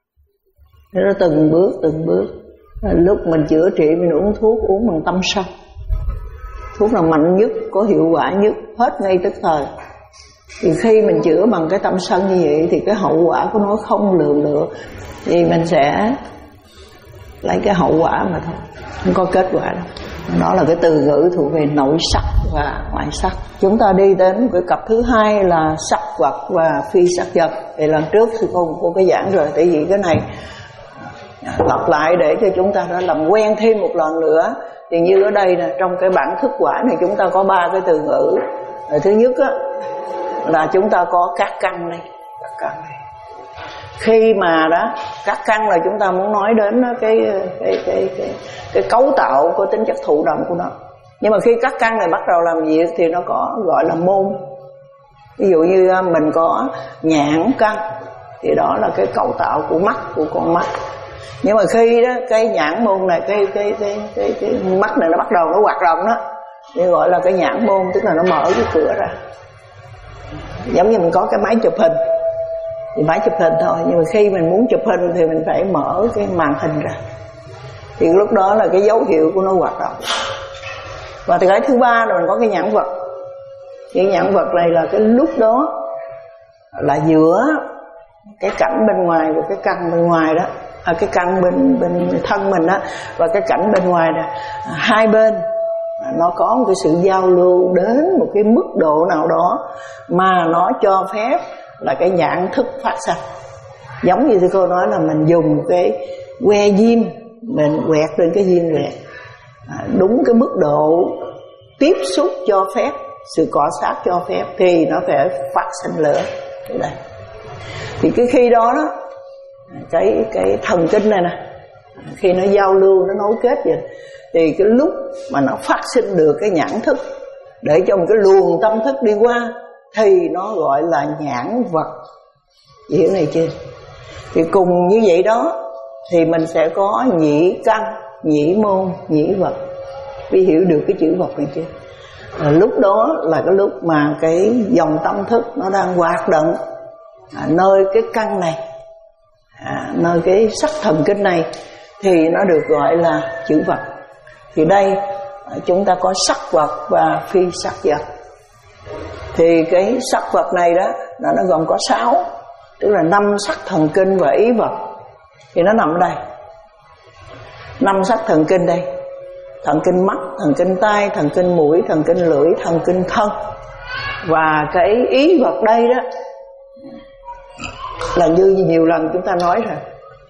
nó từng bước từng bước. Lúc mình chữa trị mình uống thuốc uống bằng tâm sân. Thuốc nào mạnh nhất, có hiệu quả nhất, hết ngay tức thời. Thì khi mình chữa bằng cái tâm sân như vậy thì cái hậu quả của nó không lường được. Thì mình sẽ lấy cái hậu quả mà thôi, không có kết quả đâu. Đó là cái từ ngữ thuộc về nội sắc và ngoại sắc. Chúng ta đi đến cái cặp thứ hai là sắc vật và phi sắc vật. Thì lần trước thì cô cô có giảng rồi, tại vì cái này lặp lại để cho chúng ta đã làm quen thêm một lần nữa. Thì như ở đây nè, trong cái bản thức quả này chúng ta có ba cái từ ngữ. Thứ nhất á, là chúng ta có các căn này, các căn này. Khi mà đó các căn là chúng ta muốn nói đến cái cái cái cái cái cấu tạo có tính chất thụ động của nó. Nhưng mà khi các căn này bắt đầu làm việc thì nó có gọi là môn. Ví dụ như mình có nhãn căn thì đó là cái cấu tạo của mắt, của con mắt. Nhưng mà khi đó cái nhãn môn này, cái cái cái cái, cái mắt này nó bắt đầu nó hoạt động đó, thì gọi là cái nhãn môn, tức là nó mở cái cửa ra. Giống như mình có cái máy chụp hình thì máy chụp hình thôi, nhưng mà khi mình muốn chụp hình thì mình phải mở cái màn hình ra, thì lúc đó là cái dấu hiệu của nó hoạt động. Và cái thứ ba là mình có cái nhãn vật. Cái nhãn vật này là cái lúc đó là giữa cái cảnh bên ngoài và cái căn bên ngoài đó, à, cái căn bên bên thân mình đó và cái cảnh bên ngoài đó, hai bên nó có một cái sự giao lưu đến một cái mức độ nào đó mà nó cho phép là cái nhãn thức phát sinh. Giống như cô nói là mình dùng cái que diêm mình quẹt lên cái diêm rẹt, à, đúng cái mức độ tiếp xúc cho phép, sự cọ sát cho phép thì nó phải phát sinh lửa. Đây. Thì cái khi đó đó cái cái thần kinh này nè, khi nó giao lưu, nó nối kết vậy, thì cái lúc mà nó phát sinh được cái nhãn thức để cho một cái luồng tâm thức đi qua thì nó gọi là nhãn vật. Hiểu này chưa? Thì cùng như vậy đó thì mình sẽ có nhĩ căn, nhĩ môn, nhĩ vật. Vì hiểu được cái chữ vật này chưa? À, lúc đó là cái lúc mà cái dòng tâm thức nó đang hoạt động à, nơi cái căn này, à, nơi cái sắc thần kinh này thì nó được gọi là chữ vật. Thì đây chúng ta có sắc vật và phi sắc vật. Thì cái sắc vật này đó là nó gồm có sáu, tức là năm sắc thần kinh và ý vật. Thì nó nằm ở đây. Năm sắc thần kinh đây: thần kinh mắt, thần kinh tai, thần kinh mũi, thần kinh lưỡi, thần kinh thân. Và cái ý vật đây đó là như nhiều lần chúng ta nói rồi,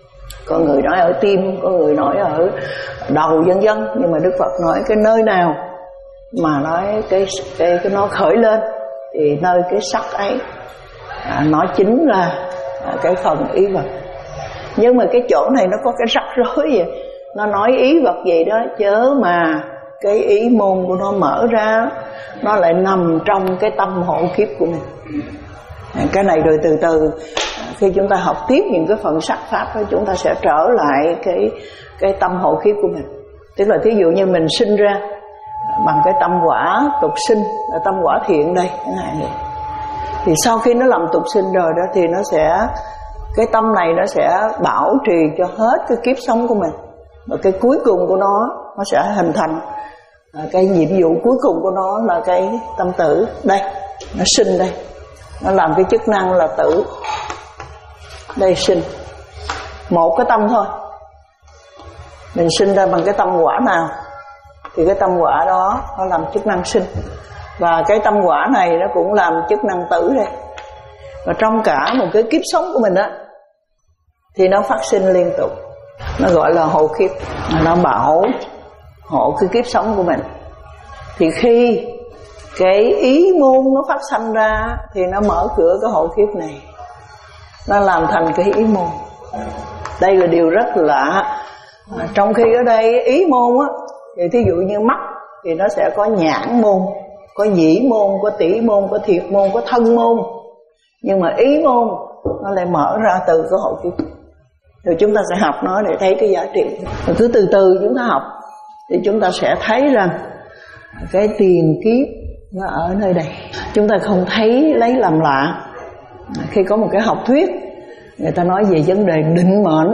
có người nói ở tim, có người nói ở đầu vân vân. Nhưng mà Đức Phật nói cái nơi nào mà nói cái cái, cái nó khởi lên thì nơi cái sắc ấy à, nó chính là à, cái phần ý vật. Nhưng mà cái chỗ này nó có cái rắc rối vậy, nó nói ý vật gì đó chớ mà cái ý môn của nó mở ra, nó lại nằm trong cái tâm hộ kiếp của mình. Cái này rồi từ từ khi chúng ta học tiếp những cái phần sắc pháp đó, chúng ta sẽ trở lại cái cái tâm hộ kiếp của mình. Tức là thí dụ như mình sinh ra bằng cái tâm quả tục sinh, là tâm quả thiện đây chẳng hạn vậy. Thì sau khi nó làm tục sinh rồi đó thì nó sẽ, cái tâm này nó sẽ bảo trì cho hết cái kiếp sống của mình. Và cái cuối cùng của nó, nó sẽ hình thành cái nhiệm vụ cuối cùng của nó là cái tâm tử. Đây, nó sinh đây, nó làm cái chức năng là tử. Đây sinh, một cái tâm thôi. Mình sinh ra bằng cái tâm quả nào thì cái tâm quả đó nó làm chức năng sinh. Và cái tâm quả này nó cũng làm chức năng tử đây. Và trong cả một cái kiếp sống của mình á thì nó phát sinh liên tục. Nó gọi là hộ kiếp, nó bảo hộ cái kiếp sống của mình. Thì khi cái ý môn nó phát sanh ra thì nó mở cửa cái hộ kiếp này, nó làm thành cái ý môn. Đây là điều rất lạ. À, trong khi ở đây ý môn á, thì thí dụ như mắt thì nó sẽ có nhãn môn, có nhĩ môn, có tỷ môn, có thiệt môn, có thân môn. Nhưng mà ý môn nó lại mở ra từ cái hộ kiếp. Rồi chúng ta sẽ học nó để thấy cái giá trị. Rồi cứ từ từ chúng ta học thì chúng ta sẽ thấy rằng cái tiền kiếp nó ở nơi đây. Chúng ta không thấy lấy làm lạ khi có một cái học thuyết người ta nói về vấn đề định mệnh.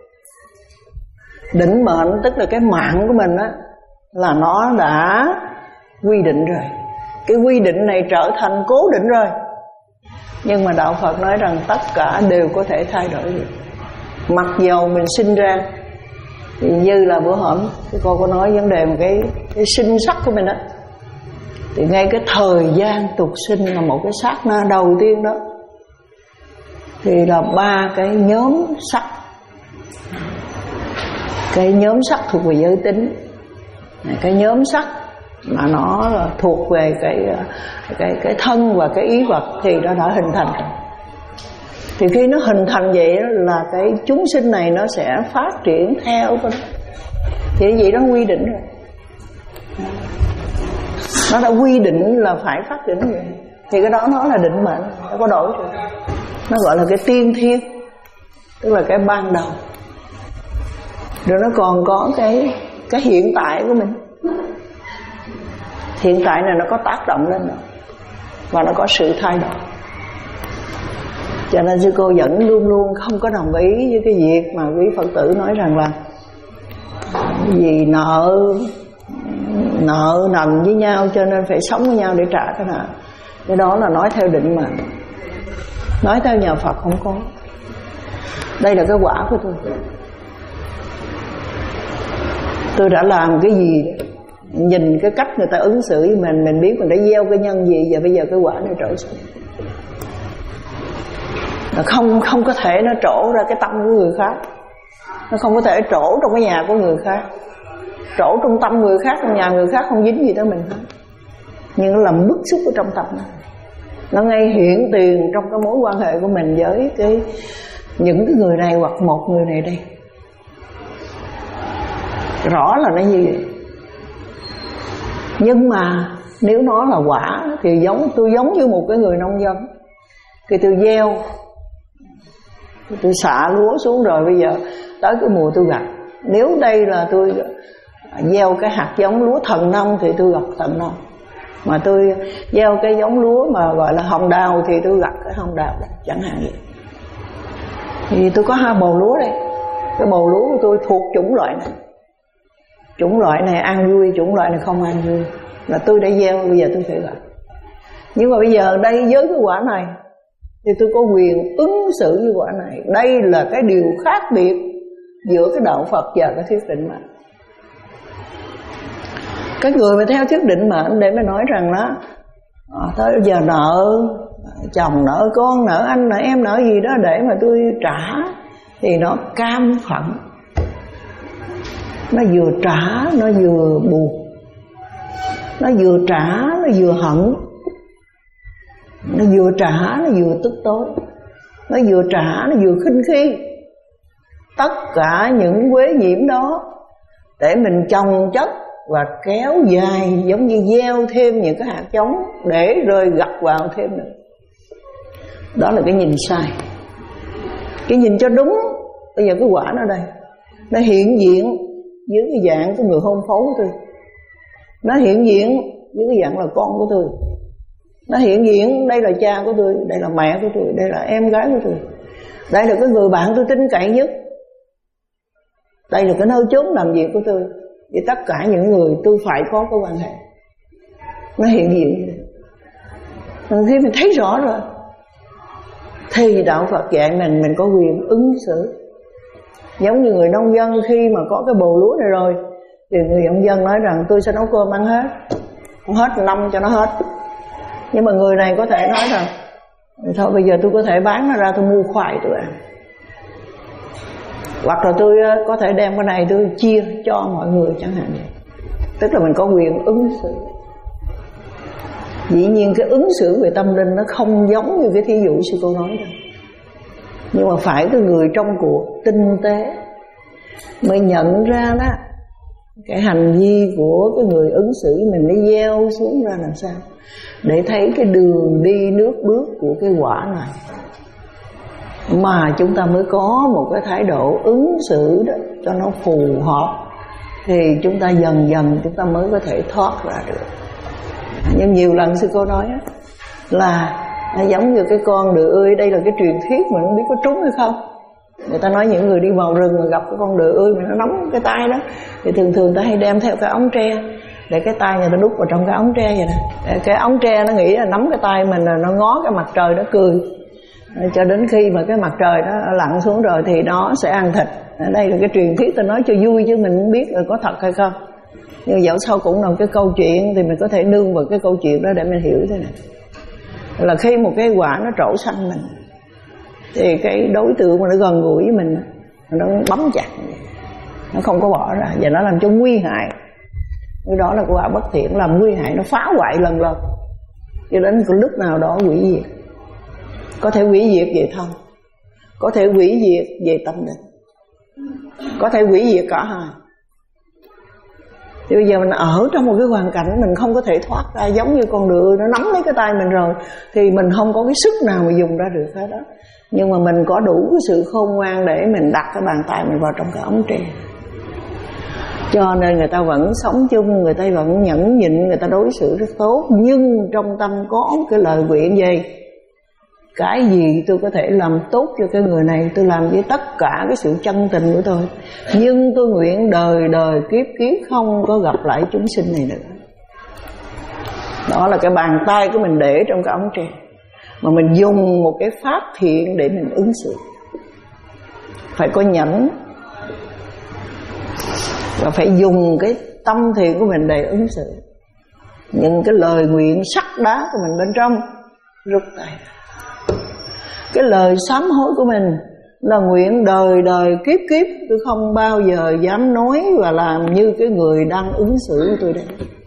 Định mệnh tức là cái mạng của mình á, là nó đã quy định rồi. Cái quy định này trở thành cố định rồi. Nhưng mà Đạo Phật nói rằng tất cả đều có thể thay đổi được. Mặc dầu mình sinh ra thì như là bữa hổm cái cô có nói vấn đề một cái, cái sinh sắc của mình đó, thì ngay cái thời gian tục sinh là một cái sát na đầu tiên đó thì là ba cái nhóm sắc. Cái nhóm sắc thuộc về giới tính, cái nhóm sắc mà nó là thuộc về cái cái cái thân và cái ý vật thì nó đã hình thành. Thì khi nó hình thành vậy đó, là cái chúng sinh này nó sẽ phát triển theo cái đó. Thì cái gì đó quy định rồi, nó đã quy định là phải phát triển vậy. Thì cái đó nó là định mệnh, nó có đổi rồi. Nó gọi là cái tiên thiên, tức là cái ban đầu. Rồi nó còn có cái cái hiện tại của mình. Hiện tại này nó có tác động lên rồi, và nó có sự thay đổi. Cho nên sư cô vẫn luôn luôn không có đồng ý với cái việc mà quý Phật tử nói rằng là vì nợ nợ nần với nhau cho nên phải sống với nhau để trả cái nợ. Cái đó là nói theo định mệnh, nói theo nhà Phật không có. Đây là cái quả của tôi. Tôi đã làm cái gì đó, nhìn cái cách người ta ứng xử với mình, mình biết mình đã gieo cái nhân gì, và bây giờ cái quả này trổ xuống. Không không có thể nó trổ ra cái tâm của người khác, nó không có thể trổ trong cái nhà của người khác. Trổ trong tâm người khác, trong nhà người khác không dính gì tới mình hết, nhưng nó làm bức xúc ở trong tâm nó. Nó ngay hiện tiền trong cái mối quan hệ của mình với cái những cái người này hoặc một người này đây. Rõ là nó như vậy. Nhưng mà nếu nó là quả thì giống tôi giống như một cái người nông dân. Khi tôi gieo, tôi xạ lúa xuống rồi, bây giờ tới cái mùa tôi gặt. Nếu đây là tôi gieo cái hạt giống lúa thần nông thì tôi gặt thần nông. Mà tôi gieo cái giống lúa mà gọi là hồng đào thì tôi gặt cái hồng đào đó, chẳng hạn vậy. Thì tôi có hai bầu lúa đây. Cái bầu lúa của tôi thuộc chủng loại này. Chủng loại này ăn vui, chủng loại này không ăn vui. Là tôi đã gieo, bây giờ tôi phải gặt. Nhưng mà bây giờ đây với cái quả này thì tôi có quyền ứng xử với quả này. Đây là cái điều khác biệt giữa cái đạo Phật và cái thuyết định mệnh. Cái người mà theo thuyết định mệnh để mà nói rằng đó à, tới giờ nợ chồng, nợ con, nợ anh, nợ em, nợ gì đó để mà tôi trả thì nó cam phận, nó vừa trả nó vừa buồn, nó vừa trả nó vừa hận, nó vừa trả nó vừa tức tối, nó vừa trả nó vừa khinh khi. Tất cả những quế nhiễm đó để mình chồng chất và kéo dài, giống như gieo thêm những cái hạt giống để rơi gặt vào thêm nữa. Đó là cái nhìn sai. Cái nhìn cho đúng, bây giờ cái quả nó đây, nó hiện diện dưới cái dạng của người hôn phối của tôi, nó hiện diện dưới cái dạng là con của tôi, nó hiện diện đây là cha của tôi, đây là mẹ của tôi, đây là em gái của tôi, đây là cái người bạn tôi tin cậy nhất, đây là cái nơi chốn làm việc của tôi. Thì tất cả những người tôi phải có cái quan hệ, nó hiện diện. Rồi khi mình thấy rõ rồi thì đạo Phật dạy mình mình có quyền ứng xử. Giống như người nông dân khi mà có cái bồ lúa này rồi thì người nông dân nói rằng tôi sẽ nấu cơm ăn hết, không hết năm cho nó hết. Nhưng mà người này có thể nói rằng thôi bây giờ tôi có thể bán nó ra, tôi mua khoai tôi ăn, hoặc là tôi có thể đem cái này tôi chia cho mọi người chẳng hạn. Tức là mình có quyền ứng xử. Dĩ nhiên cái ứng xử về tâm linh nó không giống như cái thí dụ sư cô nói đâu, nhưng mà phải cái người trong cuộc tinh tế mới nhận ra đó cái hành vi của cái người ứng xử mình nó gieo xuống ra làm sao, để thấy cái đường đi nước bước của cái quả này, mà chúng ta mới có một cái thái độ ứng xử đó cho nó phù hợp, thì chúng ta dần dần chúng ta mới có thể thoát ra được. Nhưng nhiều lần sư cô nói á, là nó giống như cái con đựa ươi. Đây là cái truyền thuyết mà không biết có trúng hay không. Người ta nói những người đi vào rừng mà gặp cái con đựa ươi mà nó nóng cái tay đó, thì thường thường ta hay đem theo cái ống tre để cái tay người ta đút vào trong cái ống tre vậy nè. Cái ống tre nó nghĩ là nắm cái tay mình là nó ngó cái mặt trời nó cười, cho đến khi mà cái mặt trời nó lặn xuống rồi thì nó sẽ ăn thịt. Đây là cái truyền thuyết tôi nói cho vui chứ mình không biết là có thật hay không. Nhưng dẫu sao cũng là cái câu chuyện, thì mình có thể nương vào cái câu chuyện đó để mình hiểu thế này. Là khi một cái quả nó trổ xanh mình, thì cái đối tượng mà nó gần gũi với mình, nó bấm chặt, nó không có bỏ ra, và nó làm cho nguy hại. Cái đó là quả bất thiện, làm nguy hại, nó phá hoại lần lần, cho đến cái lúc nào đó hủy diệt. Có thể hủy diệt về thân, có thể hủy diệt về tâm linh, có thể hủy diệt cả hai. Thì bây giờ mình ở trong một cái hoàn cảnh mình không có thể thoát ra, giống như con đựa nó nắm lấy cái tay mình rồi thì mình không có cái sức nào mà dùng ra được hết đó. Nhưng mà mình có đủ cái sự khôn ngoan để mình đặt cái bàn tay mình vào trong cái ống tre. Cho nên người ta vẫn sống chung, người ta vẫn nhẫn nhịn, người ta đối xử rất tốt, nhưng trong tâm có cái lời nguyện gì? Cái gì tôi có thể làm tốt cho cái người này, tôi làm với tất cả cái sự chân tình của tôi, nhưng tôi nguyện đời đời kiếp kiếp không có gặp lại chúng sinh này nữa. Đó là cái bàn tay của mình để trong cái ống tre, mà mình dùng một cái pháp thiện để mình ứng xử. Phải có nhẫn, và phải dùng cái tâm thiện của mình để ứng xử. Những cái lời nguyện sắt đá của mình bên trong rút tay. Cái lời sám hối của mình là nguyện đời đời kiếp kiếp tôi không bao giờ dám nói và làm như cái người đang ứng xử của tôi đây.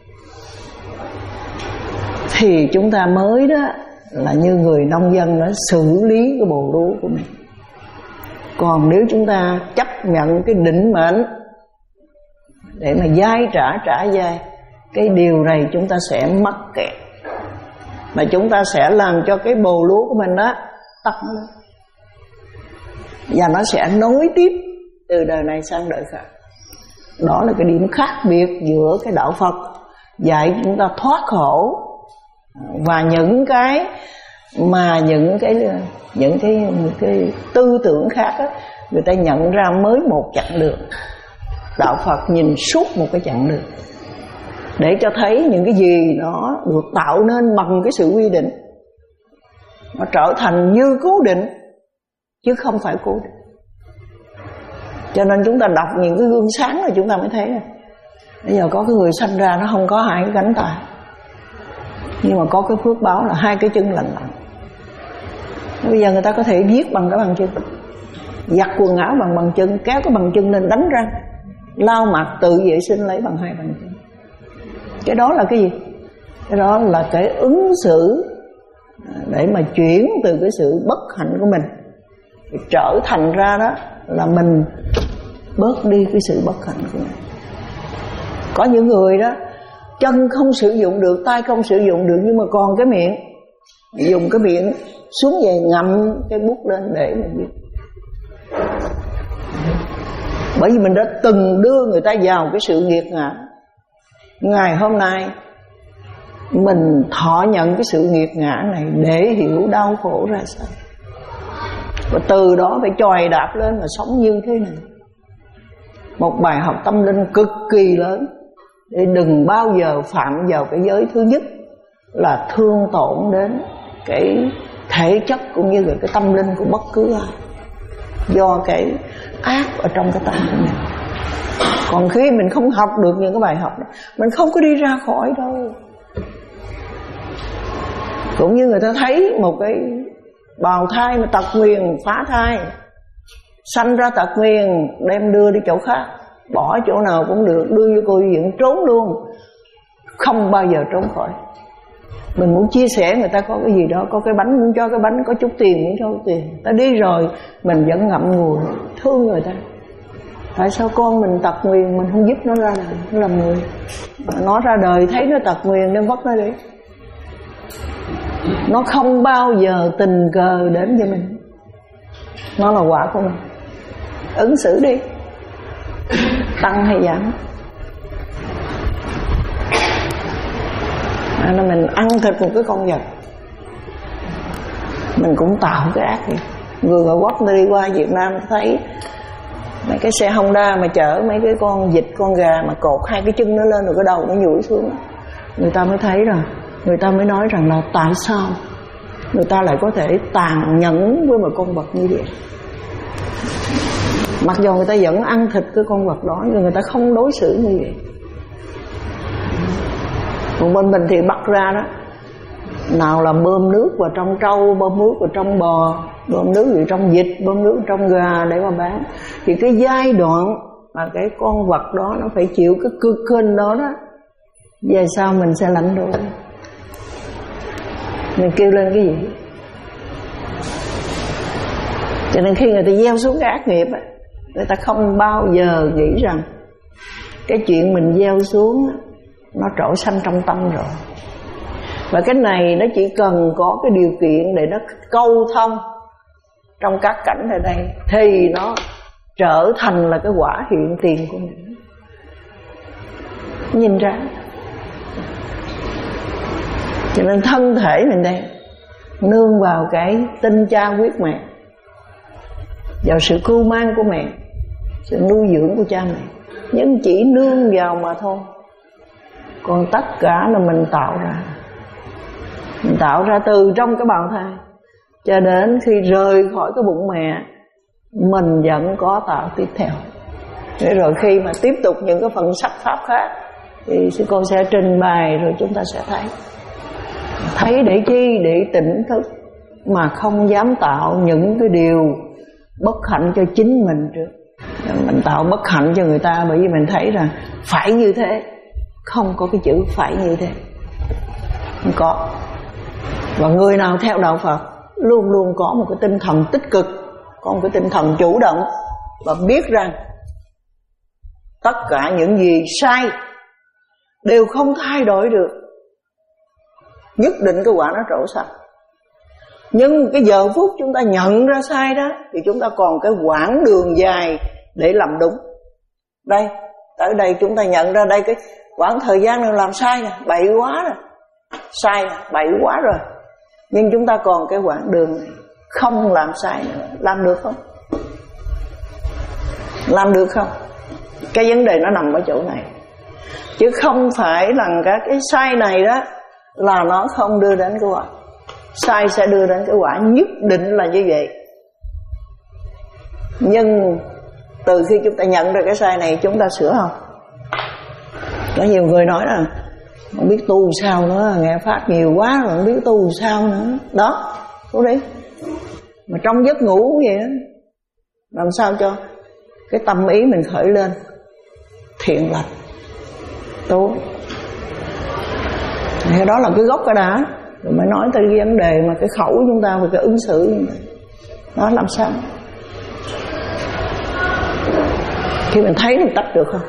Thì chúng ta mới đó là như người nông dân đã xử lý cái bồ lúa của mình. Còn nếu chúng ta chấp nhận cái định mệnh để mà dai trả trả dai, cái điều này chúng ta sẽ mắc kẹt, mà chúng ta sẽ làm cho cái bồ lúa của mình đó tắt lên, và nó sẽ nối tiếp từ đời này sang đời khác. Đó là cái điểm khác biệt giữa cái đạo Phật dạy chúng ta thoát khổ và những cái mà những cái những cái những cái tư tưởng khác đó, người ta nhận ra mới một chặng đường. Đạo Phật nhìn suốt một cái chặng đường để cho thấy những cái gì nó được tạo nên bằng cái sự quy định, nó trở thành như cố định chứ không phải cố định. Cho nên chúng ta đọc những cái gương sáng là chúng ta mới thấy này. Bây giờ có cái người sanh ra nó không có hai cái cánh tay, nhưng mà có cái phước báo là hai cái chân lành lặn. Bây giờ người ta có thể viết bằng cái bàn chân, giặt quần áo bằng bàn chân, kéo cái bàn chân lên đánh răng, lau mặt, tự vệ sinh lấy bằng hai bàn chân. Cái đó là cái gì? Cái đó là cái ứng xử để mà chuyển từ cái sự bất hạnh của mình trở thành ra đó là mình bớt đi cái sự bất hạnh của mình. Có những người đó chân không sử dụng được, tay không sử dụng được, nhưng mà còn cái miệng, dùng cái miệng xuống về ngậm cái bút lên để mình viết. Bởi vì mình đã từng đưa người ta vào cái sự nghiệt ngã. Ngày hôm nay mình thọ nhận cái sự nghiệt ngã này để hiểu đau khổ ra sao, và từ đó phải chòi đạp lên mà sống như thế này. Một bài học tâm linh cực kỳ lớn, để đừng bao giờ phạm vào cái giới thứ nhất là thương tổn đến cái thể chất cũng như là cái tâm linh của bất cứ ai, do cái ác ở trong cái tâm của mình. Còn khi mình không học được những cái bài học đó, mình không có đi ra khỏi đâu. Cũng như người ta thấy một cái bào thai mà tật nguyền phá thai, sanh ra tật nguyền đem đưa đi chỗ khác, bỏ chỗ nào cũng được, đưa vô cô viện trốn luôn, không bao giờ trốn khỏi. Mình muốn chia sẻ người ta có cái gì đó, có cái bánh muốn cho cái bánh, có chút tiền muốn cho tiền, ta đi rồi mình vẫn ngậm ngùi thương người ta. Tại sao con mình tật nguyền mình không giúp nó ra đời, nó làm người. Nó ra đời thấy nó tật nguyền nên vất nó đi. Nó không bao giờ tình cờ đến với mình, nó là quả của mình. Ứng xử đi, tăng hay giảm. Nên mình ăn thịt một cái con vật, mình cũng tạo cái ác vậy. Người ngoại quốc đi qua Việt Nam thấy mấy cái xe Honda mà chở mấy cái con vịt, con gà mà cột hai cái chân nó lên rồi cái đầu nó nhủi xuống, người ta mới thấy rằng, người ta mới nói rằng là tại sao người ta lại có thể tàn nhẫn với một con vật như vậy. Mặc dù người ta vẫn ăn thịt cái con vật đó, nhưng người ta không đối xử như vậy. Còn bên mình thì bắt ra đó, nào là bơm nước vào trong trâu, bơm nước vào trong bò, bơm nước vào trong vịt, bơm nước vào trong gà để mà bán. Thì cái giai đoạn mà cái con vật đó nó phải chịu cái cực hình đó đó, về sau mình sẽ lãnh đủ. Mình kêu lên cái gì? Cho nên khi người ta gieo xuống cái ác nghiệp, người ta không bao giờ nghĩ rằng cái chuyện mình gieo xuống nó trổ sanh trong tâm rồi. Và cái này nó chỉ cần có cái điều kiện để nó câu thông trong các cảnh ở đây, thì nó trở thành là cái quả hiện tiền của mình. Nhìn ra. Cho nên thân thể mình đây nương vào cái tinh cha huyết mẹ, vào sự cưu mang của mẹ, sự nuôi dưỡng của cha mẹ, nhưng chỉ nương vào mà thôi. Còn tất cả là mình tạo ra. Mình tạo ra từ trong cái bào thai cho đến khi rời khỏi cái bụng mẹ, mình vẫn có tạo tiếp theo. Để rồi khi mà tiếp tục những cái phần sắc pháp khác thì sư cô sẽ trình bày, rồi chúng ta sẽ thấy. Thấy để chi? Để tỉnh thức, mà không dám tạo những cái điều bất hạnh cho chính mình trước. Mình tạo bất hạnh cho người ta bởi vì mình thấy rằng phải như thế. Không có cái chữ phải như thế, không có. Và người nào theo đạo Phật luôn luôn có một cái tinh thần tích cực, có một cái tinh thần chủ động, và biết rằng tất cả những gì sai đều không thay đổi được, nhất định cái quả nó trổ sạch. Nhưng cái giờ phút chúng ta nhận ra sai đó thì chúng ta còn cái quãng đường dài để làm đúng. Đây, tới đây chúng ta nhận ra đây cái quãng thời gian nào làm sai nè, bậy quá rồi, sai nè, bậy quá rồi. Nhưng chúng ta còn cái quãng đường này không làm sai nữa. Làm được không? Làm được không? Cái vấn đề nó nằm ở chỗ này, chứ không phải là cái, cái sai này đó là nó không đưa đến cái quả. Sai sẽ đưa đến cái quả, nhất định là như vậy. Nhưng từ khi chúng ta nhận ra cái sai này, chúng ta sửa không? Có nhiều người nói là không biết tu sao nữa, nghe pháp nhiều quá rồi không biết tu sao nữa. Đó, cố đi. Mà trong giấc ngủ vậy đó, làm sao cho cái tâm ý mình khởi lên thiện lành tốt. Thì đó là cái gốc cái đã, rồi mới nói tới cái vấn đề mà cái khẩu của chúng ta và cái ứng xử như vậy. Đó làm sao khi mình thấy mình tách được không?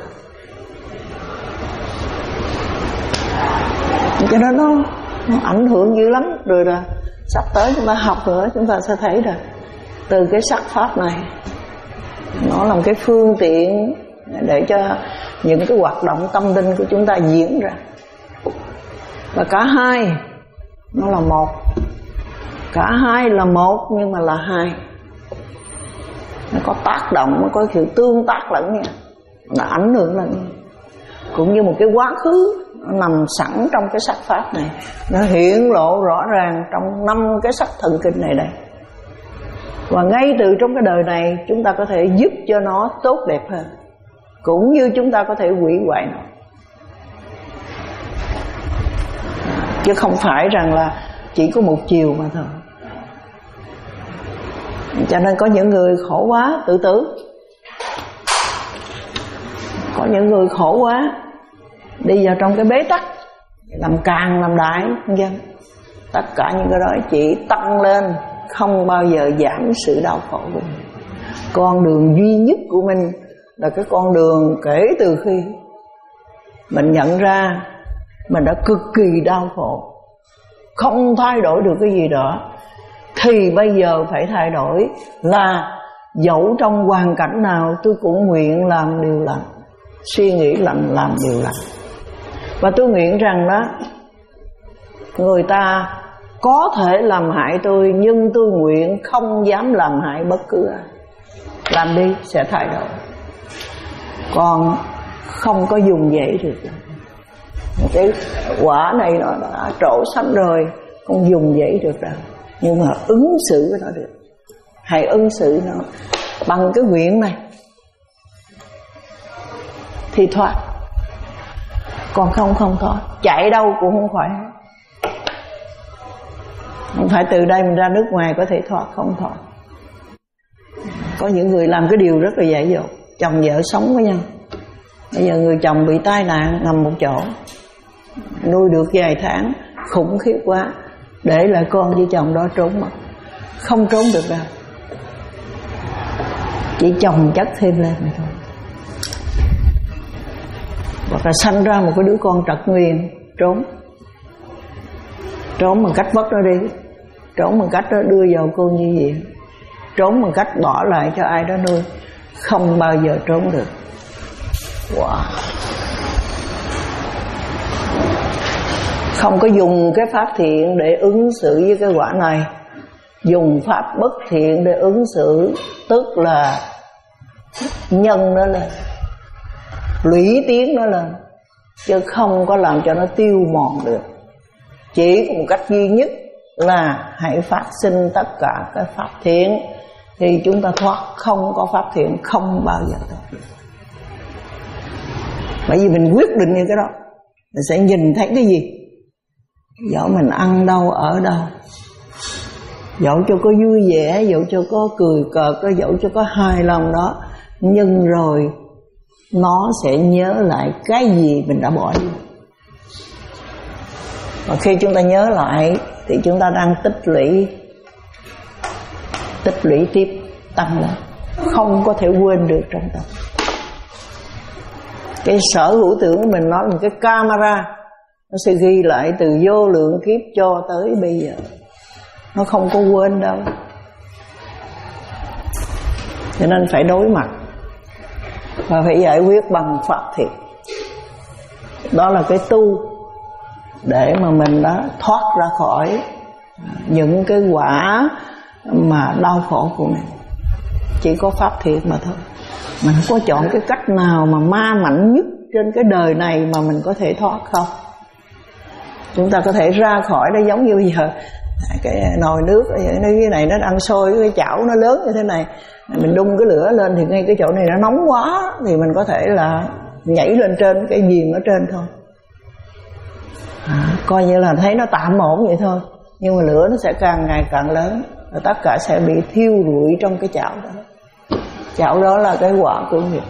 Cho nên nó, nó ảnh hưởng dữ lắm. Rồi là sắp tới chúng ta học nữa, chúng ta sẽ thấy rồi từ cái sắc pháp này nó là một cái phương tiện để cho những cái hoạt động tâm linh của chúng ta diễn ra. Và cả hai nó là một, cả hai là một nhưng mà là hai. Nó có tác động, nó có sự tương tác lẫn nhau, nó ảnh hưởng lẫn nhau. Cũng như một cái quá khứ nó nằm sẵn trong cái sắc pháp này, nó hiện lộ rõ ràng trong năm cái sắc thần kinh này đây. Và ngay từ trong cái đời này chúng ta có thể giúp cho nó tốt đẹp hơn, cũng như chúng ta có thể hủy hoại nó. Chứ không phải rằng là chỉ có một chiều mà thôi. Cho nên có những người khổ quá tự tử, có những người khổ quá đi vào trong cái bế tắc, làm càng làm đại dân. Tất cả những cái đó chỉ tăng lên, không bao giờ giảm sự đau khổ của mình. Con đường duy nhất của mình là cái con đường kể từ khi mình nhận ra mình đã cực kỳ đau khổ, không thay đổi được cái gì đó, thì bây giờ phải thay đổi là dẫu trong hoàn cảnh nào tôi cũng nguyện làm điều lành, suy nghĩ lành làm điều lành. Và tôi nguyện rằng đó, người ta có thể làm hại tôi, nhưng tôi nguyện không dám làm hại bất cứ ai. Làm đi sẽ thay đổi. Còn không có dùng vậy được. Cái quả này nó đã trổ sánh rồi, không dùng vậy được đâu. Nhưng mà ứng xử với nó được. Hãy ứng xử nó bằng cái nguyện này thì thoát. Còn không không thoát, chạy đâu cũng không khỏi. Không phải từ đây mình ra nước ngoài có thể thoát, không thoát. Có những người làm cái điều rất là dại dột, chồng vợ sống với nhau, bây giờ người chồng bị tai nạn nằm một chỗ, nuôi được vài tháng, khủng khiếp quá, để lại con với chồng đó trốn mất. Không trốn được đâu, chỉ chồng chất thêm lên mà thôi. Hoặc là sanh ra một cái đứa con trật nguyền, trốn. Trốn bằng cách vất nó đi, trốn bằng cách nó đưa vào cô nhi viện, trốn bằng cách bỏ lại cho ai đó nuôi. Không bao giờ trốn được. Wow. Không có dùng cái pháp thiện để ứng xử với cái quả này, dùng pháp bất thiện để ứng xử, tức là nhân nó lên, lũy tiến nó lên, chứ không có làm cho nó tiêu mòn được. Chỉ có một cách duy nhất là hãy phát sinh tất cả cái pháp thiện, thì chúng ta thoát. Không có pháp thiện không bao giờ thoát. Bởi vì mình quyết định như cái đó, mình sẽ nhìn thấy cái gì, dẫu mình ăn đâu ở đâu, dẫu cho có vui vẻ, dẫu cho có cười cợt, dẫu cho có hài lòng đó, nhưng rồi nó sẽ nhớ lại cái gì mình đã bỏ đi. Và khi chúng ta nhớ lại thì chúng ta đang tích lũy, tích lũy tiếp, tăng lên, không có thể quên được trong tâm. Cái sở hữu tưởng của mình nó là một cái camera, nó sẽ ghi lại từ vô lượng kiếp cho tới bây giờ, nó không có quên đâu. Cho nên phải đối mặt và phải giải quyết bằng pháp thiện. Đó là cái tu để mà mình đã thoát ra khỏi những cái quả mà đau khổ của mình. Chỉ có pháp thiện mà thôi. Mình không có chọn cái cách nào mà ma mạnh nhất trên cái đời này mà mình có thể thoát không. Chúng ta có thể ra khỏi đó, giống như bây giờ cái nồi nước ở cái này nó đang sôi, cái chảo nó lớn như thế này, mình đun cái lửa lên thì ngay cái chỗ này nó nóng quá, thì mình có thể là nhảy lên trên cái diềm ở trên thôi, à, coi như là thấy nó tạm ổn vậy thôi. Nhưng mà lửa nó sẽ càng ngày càng lớn, và tất cả sẽ bị thiêu rụi trong cái chảo đó. Chảo đó là cái quả của nghiệp.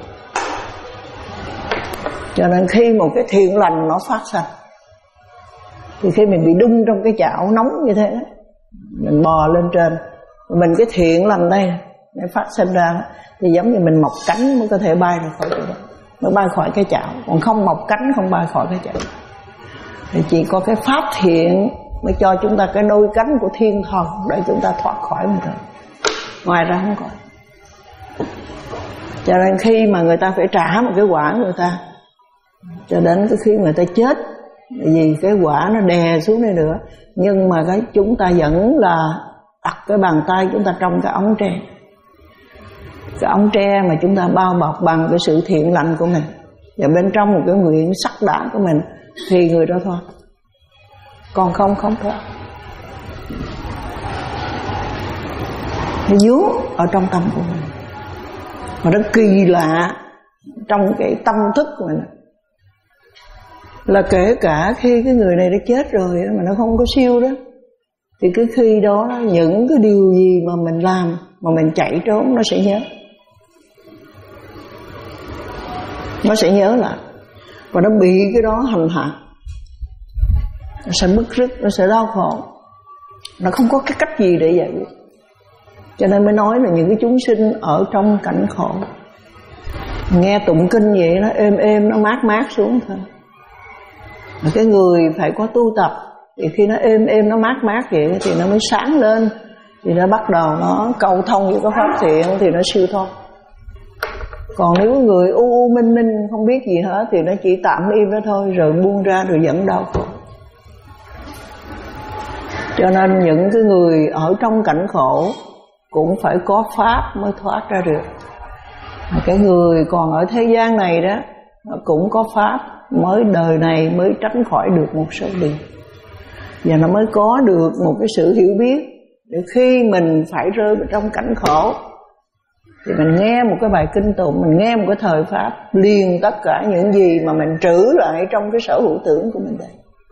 Cho nên khi một cái thiện lành nó phát sinh, thì khi mình bị đun trong cái chảo nóng như thế đó, mình bò lên trên, mình cái thiện lành đây nó phát sinh ra, thì giống như mình mọc cánh mới có thể bay ra khỏi chỗ đó, mới bay khỏi cái chảo. Còn không mọc cánh không bay khỏi cái chảo. Thì chỉ có cái pháp thiện mới cho chúng ta cái đôi cánh của thiên thần để chúng ta thoát khỏi mình thôi. Ngoài ra không có. Cho nên khi mà người ta phải trả một cái quả người ta, cho đến cái khi người ta chết, vì cái quả nó đè xuống đây nữa, nhưng mà cái chúng ta vẫn là đặt cái bàn tay chúng ta trong cái ống tre, cái ống tre mà chúng ta bao bọc bằng cái sự thiện lành của mình, và bên trong một cái nguyện sắc đã của mình, thì người đó thoát. Còn không không thoát. Nó vướng ở trong tâm của mình, mà nó kỳ lạ trong cái tâm thức của mình, là kể cả khi cái người này đã chết rồi mà nó không có siêu đó, thì cái khi đó những cái điều gì mà mình làm mà mình chạy trốn nó sẽ nhớ, nó sẽ nhớ lại, và nó bị cái đó hành hạ, nó sẽ bứt rứt, nó sẽ đau khổ, nó không có cái cách gì để giải quyết. Cho nên mới nói là những cái chúng sinh ở trong cảnh khổ, nghe tụng kinh vậy nó êm êm, nó mát mát xuống thôi. Mà cái người phải có tu tập, thì khi nó êm êm, nó mát mát vậy thì nó mới sáng lên, thì nó bắt đầu nó cầu thông với cái pháp thiện, thì nó siêu thoát. Còn nếu người u u minh minh không biết gì hết thì nó chỉ tạm im đó thôi, rồi buông ra rồi vẫn đau khổ. Cho nên những cái người ở trong cảnh khổ cũng phải có pháp mới thoát ra được. Mà cái người còn ở thế gian này đó cũng có pháp, mới đời này mới tránh khỏi được một số điều, và nó mới có được một cái sự hiểu biết, để khi mình phải rơi vào trong cảnh khổ thì mình nghe một cái bài kinh tụng, mình nghe một cái thời pháp, liền tất cả những gì mà mình trữ lại trong cái sở hữu tưởng của mình đây,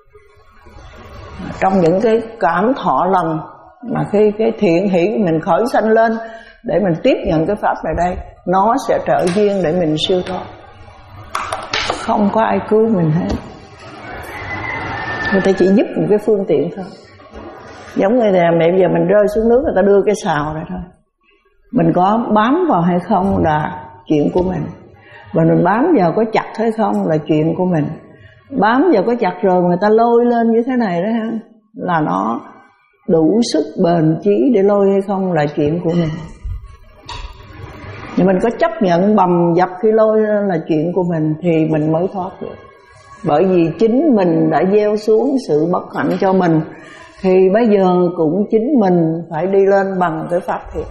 trong những cái cảm thọ lành mà khi cái thiện hỷ của mình khởi sanh lên để mình tiếp nhận cái pháp này đây, nó sẽ trợ duyên để mình siêu thoát. Không có ai cứu mình hết, người ta chỉ giúp một cái phương tiện thôi. Giống như là mẹ bây giờ mình rơi xuống nước, người ta đưa cái sào này thôi, mình có bám vào hay không là chuyện của mình, và mình bám vào có chặt hay không là chuyện của mình. Bám vào có chặt rồi người ta lôi lên như thế này đó ha, là nó đủ sức bền chí để lôi hay không là chuyện của mình. Nhưng mình có chấp nhận bầm dập khi lôi là chuyện của mình thì mình mới thoát được. Bởi vì chính mình đã gieo xuống sự bất hạnh cho mình, thì bây giờ cũng chính mình phải đi lên bằng cái pháp thiện.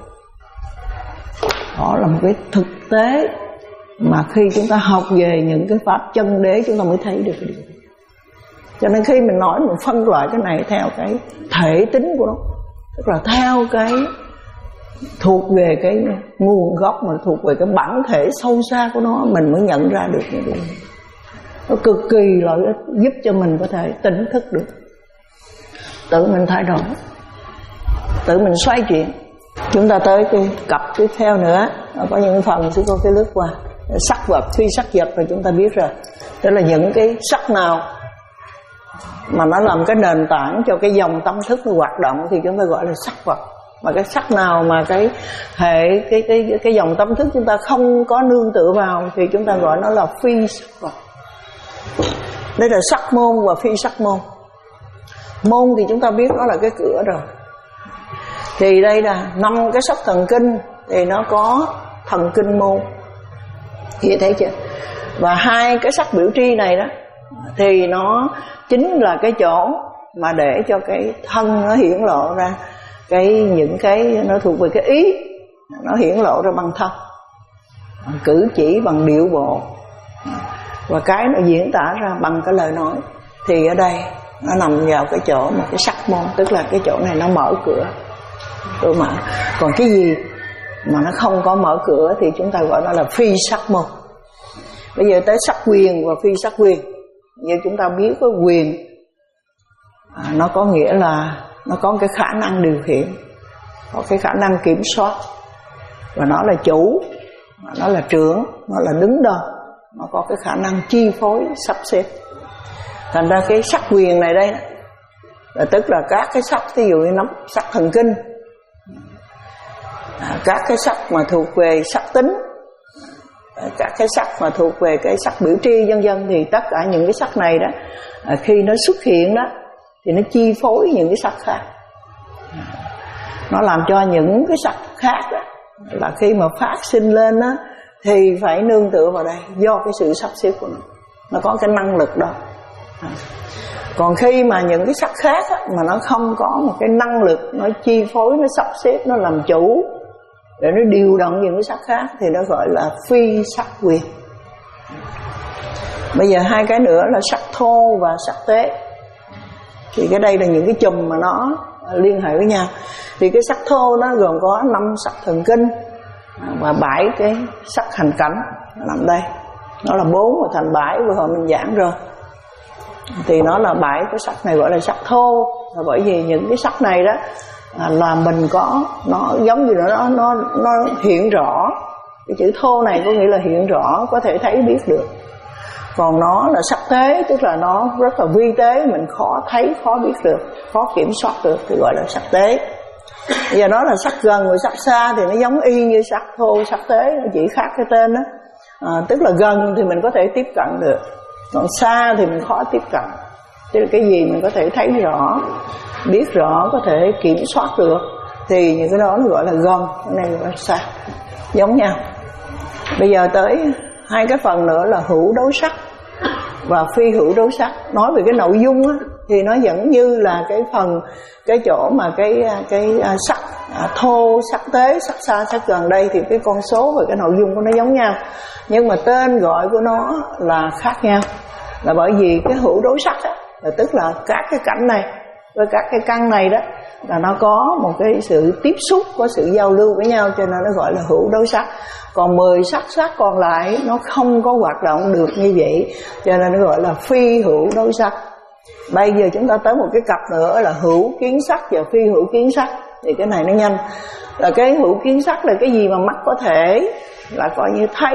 Đó là một cái thực tế mà khi chúng ta học về những cái pháp chân đế chúng ta mới thấy được cái điều này. Cho nên khi mình nói mình phân loại cái này theo cái thể tính của nó, tức là theo cái thuộc về cái nguồn gốc, mà thuộc về cái bản thể sâu xa của nó, mình mới nhận ra được những điều này. Nó cực kỳ lợi ích, giúp cho mình có thể tỉnh thức được, tự mình thay đổi, tự mình xoay chuyển. Chúng ta tới cái cặp tiếp theo nữa, có những phần sư cô cái lướt qua sắc vật, phi sắc vật rồi chúng ta biết rồi, tức là những cái sắc nào mà nó làm cái nền tảng cho cái dòng tâm thức nó hoạt động thì chúng ta gọi là sắc vật. Mà cái sắc nào mà cái hệ cái cái cái dòng tâm thức chúng ta không có nương tựa vào thì chúng ta gọi nó là phi sắc vật. Đây là sắc môn và phi sắc môn. Môn thì chúng ta biết nó là cái cửa rồi. Thì đây là năm cái sắc thần kinh thì nó có thần kinh môn, vậy thấy chưa? Và hai cái sắc biểu tri này đó thì nó chính là cái chỗ mà để cho cái thân nó hiển lộ ra, cái những cái nó thuộc về cái ý, nó hiển lộ ra bằng thân, cử chỉ bằng điệu bộ, và cái nó diễn tả ra bằng cái lời nói. Thì ở đây nó nằm vào cái chỗ một cái sắc môn, tức là cái chỗ này nó mở cửa, cửa mở. Còn cái gì mà nó không có mở cửa thì chúng ta gọi nó là phi sắc môn. Bây giờ tới sắc quyền và phi sắc quyền. Như chúng ta biết cái quyền à, nó có nghĩa là nó có cái khả năng điều khiển, có cái khả năng kiểm soát, và nó là chủ nó là trưởng, nó là đứng đầu, nó có cái khả năng chi phối sắp xếp. Thành ra cái sắc quyền này đây là tức là các cái sắc, ví dụ như nắm sắc thần kinh, các cái sắc mà thuộc về sắc tính, các cái sắc mà thuộc về cái sắc biểu tri vân vân, thì tất cả những cái sắc này đó khi nó xuất hiện đó thì nó chi phối những cái sắc khác, nó làm cho những cái sắc khác đó, là khi mà phát sinh lên đó thì phải nương tựa vào đây, do cái sự sắp xếp của nó, nó có cái năng lực đó. Còn khi mà những cái sắc khác á, mà nó không có một cái năng lực nó chi phối, nó sắp xếp, nó làm chủ để nó điều động những cái sắc khác thì nó gọi là phi sắc quyền. Bây giờ hai cái nữa là sắc thô và sắc tế. Thì cái đây là những cái chùm mà nó liên hệ với nhau. Thì cái sắc thô nó gồm có năm sắc thần kinh và bảy cái sắc hành cảnh nó nằm đây. Nó là bốn và thành bảy, vừa hồi mình giảng rồi. Thì nó là bảy cái sắc này gọi là sắc thô, là bởi vì những cái sắc này đó là mình có, nó giống như nó nó nó hiện rõ. Cái chữ thô này có nghĩa là hiện rõ, có thể thấy biết được. Còn nó là sắc tế, tức là nó rất là vi tế, mình khó thấy, khó biết được, khó kiểm soát được, thì gọi là sắc tế. Bây giờ nó là sắc gần và sắc xa thì nó giống y như sắc thô, sắc tế, nó chỉ khác cái tên đó. À, tức là gần thì mình có thể tiếp cận được, còn xa thì mình khó tiếp cận. Tức là cái gì mình có thể thấy rõ, biết rõ, có thể kiểm soát được, thì những cái đó nó gọi là gần, cái này gọi là xa, giống nhau. Bây giờ tới hai cái phần nữa là hữu đối sắc và phi hữu đối sắc. Nói về cái nội dung á, thì nó vẫn như là cái phần, cái chỗ mà cái cái sắc thô, sắc tế, sắc xa, sắc gần đây, thì cái con số và cái nội dung của nó giống nhau, nhưng mà tên gọi của nó là khác nhau. Là bởi vì cái hữu đối sắc á, là tức là các cái cảnh này với các cái căn này đó là nó có một cái sự tiếp xúc, có sự giao lưu với nhau, cho nên nó gọi là hữu đối sắc. Còn mười sắc sắc còn lại nó không có hoạt động được như vậy, cho nên nó gọi là phi hữu đối sắc. Bây giờ chúng ta tới một cái cặp nữa là hữu kiến sắc và phi hữu kiến sắc. Thì cái này nó nhanh. Là cái hữu kiến sắc là cái gì mà mắt có thể là coi như thấy,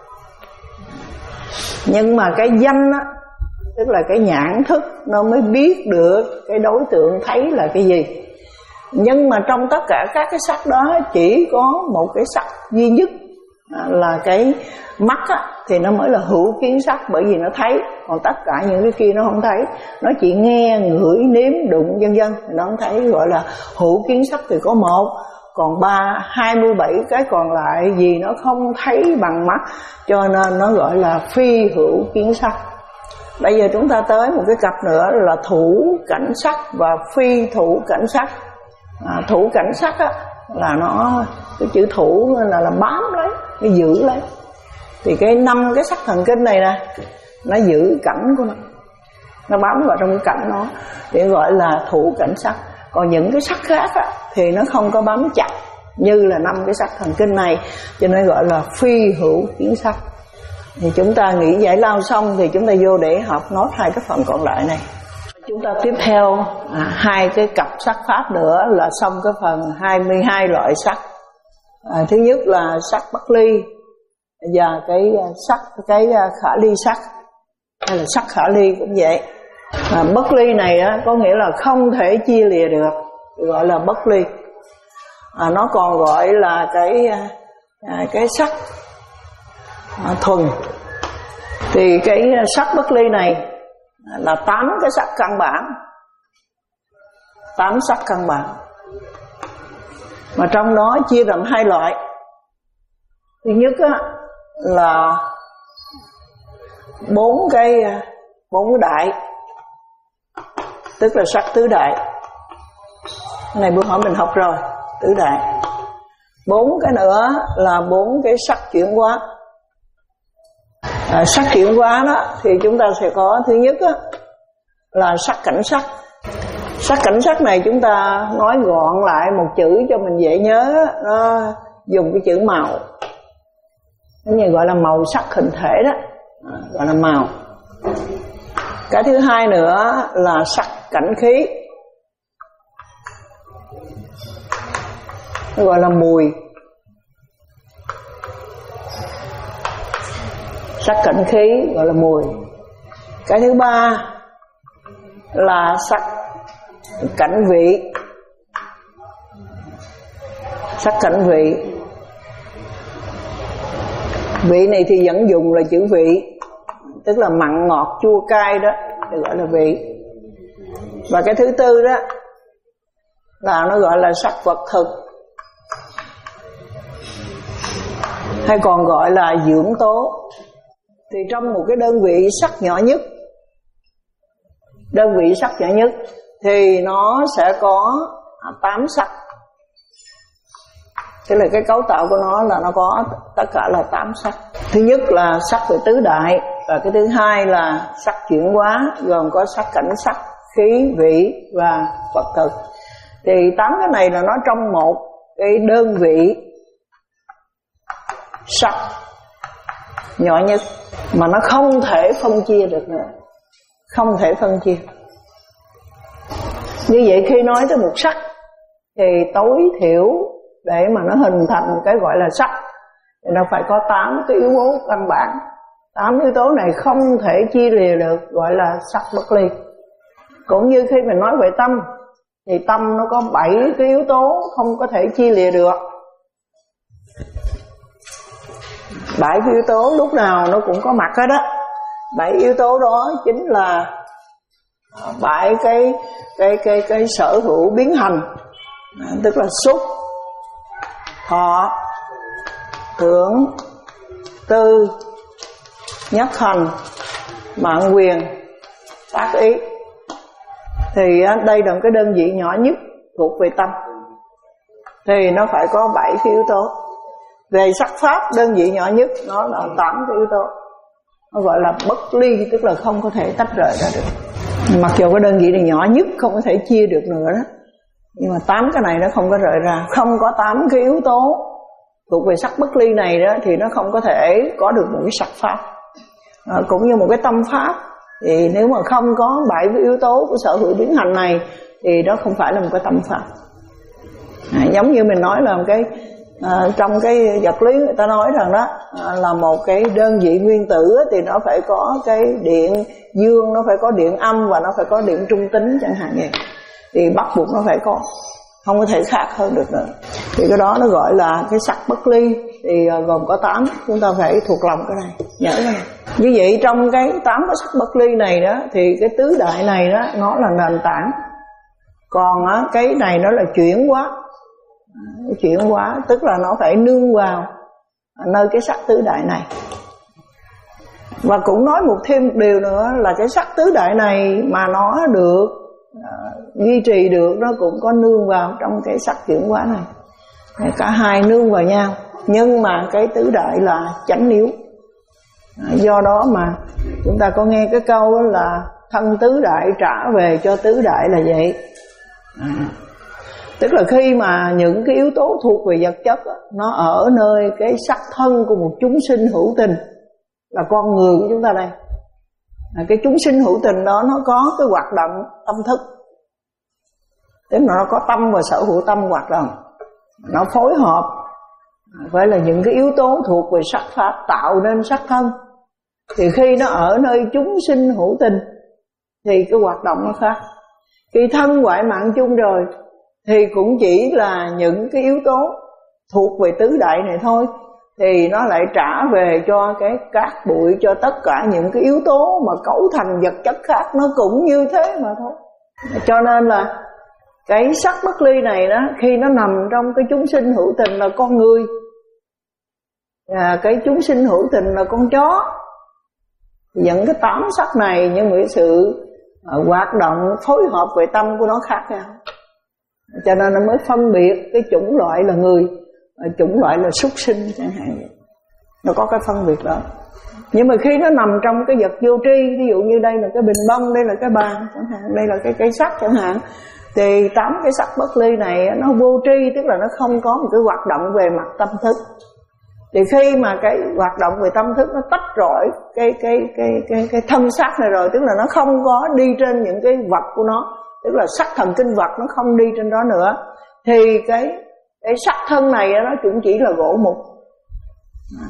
nhưng mà cái danh á, tức là cái nhãn thức nó mới biết được cái đối tượng thấy là cái gì. Nhưng mà trong tất cả các cái sắc đó chỉ có một cái sắc duy nhất là cái mắt á, thì nó mới là hữu kiến sắc, bởi vì nó thấy. Còn tất cả những cái kia nó không thấy, nó chỉ nghe, ngửi, nếm, đụng vân vân, nó không thấy, gọi là hữu kiến sắc thì có một. Còn ba hai mươi bảy cái còn lại vì nó không thấy bằng mắt, cho nên nó gọi là phi hữu kiến sắc. Bây giờ chúng ta tới một cái cặp nữa là thủ cảnh sắc và phi thủ cảnh sắc. À, thủ cảnh sắc á, là nó, cái chữ thủ là, là bám lấy, nó giữ lấy. Thì cái năm cái sắc thần kinh này nè, nó giữ cảnh của nó, nó bám vào trong cái cảnh nó, thì gọi là thủ cảnh sắc. Còn những cái sắc khác á, thì nó không có bám chặt như là năm cái sắc thần kinh này, cho nên gọi là phi hữu kiến sắc. Thì chúng ta nghĩ giải lao xong thì chúng ta vô để học nốt hai cái phần còn lại này. Chúng ta tiếp theo à, hai cái cặp sắc pháp nữa là xong cái phần hai mươi hai loại sắc. À, thứ nhất là sắc bất ly và cái sắc cái khả ly sắc, hay là sắc khả ly cũng vậy. À, bất ly này á, có nghĩa là không thể chia lìa được, gọi là bất ly. À, nó còn gọi là cái à, cái sắc à, thuần. Thì cái sắc bất ly này là tám cái sắc căn bản, tám sắc căn bản, mà trong đó chia làm hai loại. Thứ nhất á, là bốn cái bốn cái đại, tức là sắc tứ đại. Cái này bữa hỏi mình học rồi, tứ đại. Bốn cái nữa là bốn cái sắc chuyển hóa. À, sắc chuyển hóa đó thì chúng ta sẽ có thứ nhất á, là sắc cảnh sắc. Sắc cảnh sắc này chúng ta nói gọn lại một chữ cho mình dễ nhớ, nó dùng cái chữ màu, cái gì gọi là màu sắc hình thể đó, à, gọi là màu. Cái thứ hai nữa là sắc cảnh khí, nó gọi là mùi. sắc cảnh khí gọi là mùi. Cái thứ ba là sắc cảnh vị. Sắc cảnh vị, vị này thì vẫn dùng là chữ vị, tức là mặn ngọt chua cay đó, được gọi là vị. Và cái thứ tư đó là nó gọi là sắc vật thực, hay còn gọi là dưỡng tố. Thì trong một cái đơn vị sắc nhỏ nhất, đơn vị sắc nhỏ nhất thì nó sẽ có tám sắc. Thế là cái cấu tạo của nó là nó có tất cả là tám sắc. Thứ nhất là sắc về tứ đại, và cái thứ hai là sắc chuyển hóa, gồm có sắc cảnh sắc, khí, vị và vật thực. Thì tám cái này là nó trong một cái đơn vị sắc nhỏ nhất mà nó không thể phân chia được nữa, không thể phân chia. Như vậy khi nói tới một sắc thì tối thiểu để mà nó hình thành cái gọi là sắc thì nó phải có tám cái yếu tố căn bản. Tám yếu tố này không thể chia lìa được, gọi là sắc bất ly. Cũng như khi mình nói về tâm thì tâm nó có bảy cái yếu tố không có thể chia lìa được. Bảy cái yếu tố lúc nào nó cũng có mặt hết đó. Bảy yếu tố đó chính là bảy cái cái cái cái sở hữu biến hành, tức là xúc, thọ, tưởng, tư, nhất hành, mạng quyền, tác ý. Thì đây là một cái đơn vị nhỏ nhất thuộc về tâm, thì nó phải có bảy cái yếu tố. Về sắc pháp đơn vị nhỏ nhất nó là tám cái yếu tố, nó gọi là bất ly, tức là không có thể tách rời ra được. Mặc dù cái đơn vị này nhỏ nhất không có thể chia được nữa đó, nhưng mà tám cái này nó không có rời ra. Không có tám cái yếu tố thuộc về sắc bất ly này đó thì nó không có thể có được một cái sắc pháp. À, cũng như một cái tâm pháp thì nếu mà không có bảy cái yếu tố của sở hữu biến hành này thì đó không phải là một cái tâm pháp. À, giống như mình nói là một cái à, trong cái vật lý người ta nói rằng đó à, là một cái đơn vị nguyên tử thì nó phải có cái điện dương, nó phải có điện âm và nó phải có điện trung tính chẳng hạn vậy. Thì bắt buộc nó phải có, không có thể khác hơn được nữa. Thì cái đó nó gọi là cái sắc bất ly, thì gồm có tám, chúng ta phải thuộc lòng cái này, nhớ cái này. Như vậy trong cái tám cái sắc bất ly này đó thì cái tứ đại này đó nó là nền tảng. Còn á, cái này nó là chuyển hóa. Chuyển hóa tức là nó phải nương vào nơi cái sắc tứ đại này. Và cũng nói một thêm một điều nữa là cái sắc tứ đại này mà nó được uh, duy trì được, nó cũng có nương vào trong cái sắc chuyển hóa này. Cả hai nương vào nhau, nhưng mà cái tứ đại là chánh yếu. Do đó mà chúng ta có nghe cái câu là thân tứ đại trả về cho tứ đại là vậy. À, tức là khi mà những cái yếu tố thuộc về vật chất đó, nó ở nơi cái sắc thân của một chúng sinh hữu tình là con người của chúng ta đây. À, cái chúng sinh hữu tình đó nó có cái hoạt động tâm thức, tức là nó có tâm và sở hữu tâm hoạt động, nó phối hợp với là những cái yếu tố thuộc về sắc pháp tạo nên sắc thân. Thì khi nó ở nơi chúng sinh hữu tình thì cái hoạt động nó khác. Khi thân ngoại mạng chung rồi thì cũng chỉ là những cái yếu tố thuộc về tứ đại này thôi, thì nó lại trả về cho cái cát bụi, cho tất cả những cái yếu tố mà cấu thành vật chất khác nó cũng như thế mà thôi. Cho nên là cái sắc bất ly này đó, khi nó nằm trong cái chúng sinh hữu tình là con người, à, cái chúng sinh hữu tình là con chó, những cái tám sắc này nhưng mà cái sự uh, hoạt động phối hợp về tâm của nó khác nhau, cho nên nó mới phân biệt cái chủng loại là người, uh, chủng loại là súc sinh chẳng hạn vậy. Nó có cái phân biệt đó. Nhưng mà khi nó nằm trong cái vật vô tri, ví dụ như đây là cái bình bông, đây là cái bàn chẳng hạn, đây là cái cây sắt chẳng hạn, thì tám cái sắc bất ly này nó vô tri, tức là nó không có một cái hoạt động về mặt tâm thức. Thì khi mà cái hoạt động về tâm thức nó tách rọi cái cái cái cái cái thân xác này rồi, tức là nó không có đi trên những cái vật của nó, tức là sắc thần kinh vật nó không đi trên đó nữa, thì cái cái sắc thân này nó cũng chỉ là gỗ mục.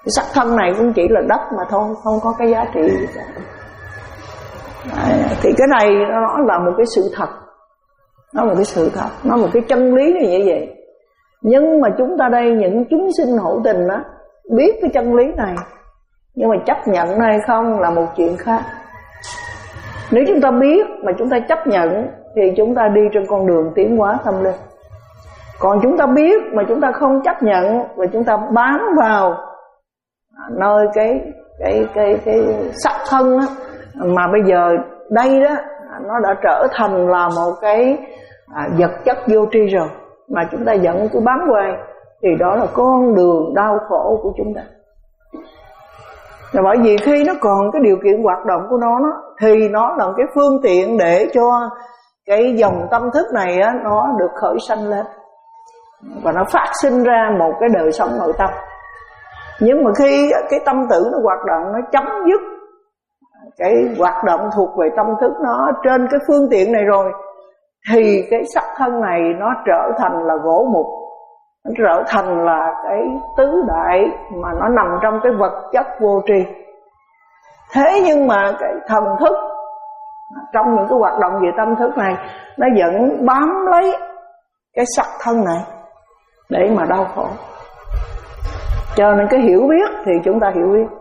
Cái sắc thân này cũng chỉ là đất mà thôi, không có cái giá trị gì cả. À, thì cái này nó là một cái sự thật, nó một cái sự thật, nó một cái chân lý như vậy. Nhưng mà chúng ta đây, những chúng sinh hữu tình đó, biết cái chân lý này, nhưng mà chấp nhận hay không là một chuyện khác. Nếu chúng ta biết mà chúng ta chấp nhận thì chúng ta đi trên con đường tiến hóa tâm linh. Còn chúng ta biết mà chúng ta không chấp nhận và chúng ta bám vào nơi cái cái cái cái sắc thân đó, mà bây giờ đây đó nó đã trở thành là một cái à, vật chất vô tri rồi, mà chúng ta vẫn cứ bám hoài, thì đó là con đường đau khổ của chúng ta. Là bởi vì khi nó còn cái điều kiện hoạt động của nó, nó thì nó là một cái phương tiện để cho cái dòng tâm thức này á, nó được khởi sanh lên và nó phát sinh ra một cái đời sống nội tâm. Nhưng mà khi cái tâm tử nó hoạt động, nó chấm dứt cái hoạt động thuộc về tâm thức nó trên cái phương tiện này rồi, thì cái sắc thân này nó trở thành là gỗ mục, nó trở thành là cái tứ đại mà nó nằm trong cái vật chất vô tri. Thế nhưng mà cái thần thức trong những cái hoạt động về tâm thức này, nó vẫn bám lấy cái sắc thân này để mà đau khổ. Cho nên cái hiểu biết thì chúng ta hiểu biết,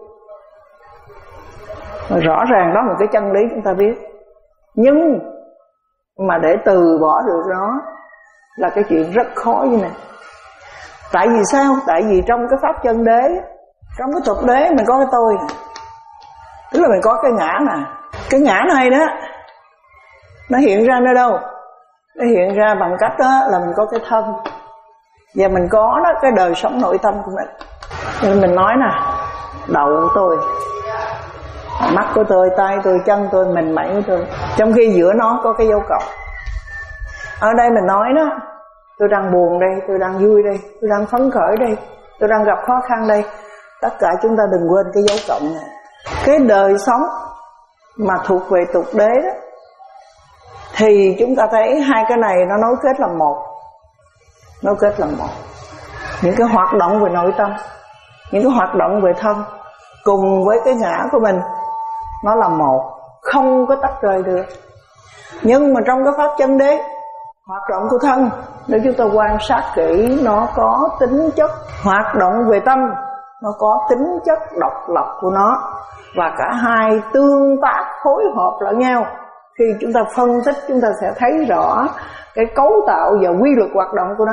và rõ ràng đó là một cái chân lý chúng ta biết. Nhưng mà để từ bỏ được nó là cái chuyện rất khó như này. Tại vì sao? Tại vì trong cái pháp chân đế, trong cái tục đế mình có cái tôi, tức là mình có cái ngã nè. Cái ngã này đó, nó hiện ra nơi đâu? Nó hiện ra bằng cách đó là mình có cái thân, và mình có đó cái đời sống nội tâm của mình. Nên mình nói nè, đầu của tôi, mắt của tôi, tay tôi, chân tôi, mình mẩy của tôi, trong khi giữa nó có cái dấu cộng. Ở đây mình nói đó, tôi đang buồn đây, tôi đang vui đây, tôi đang phấn khởi đây, tôi đang gặp khó khăn đây. Tất cả chúng ta đừng quên cái dấu cộng này. Cái đời sống mà thuộc về tục đế đó, thì chúng ta thấy hai cái này nó nối kết là một. Nối kết là một. Những cái hoạt động về nội tâm, những cái hoạt động về thân cùng với cái ngã của mình, nó là một, không có tách rời được. Nhưng mà trong cái pháp chân đế, hoạt động của thân, nếu chúng ta quan sát kỹ, nó có tính chất hoạt động về tâm, nó có tính chất độc lập của nó, và cả hai tương tác phối hợp lẫn nhau. Khi chúng ta phân tích, chúng ta sẽ thấy rõ cái cấu tạo và quy luật hoạt động của nó.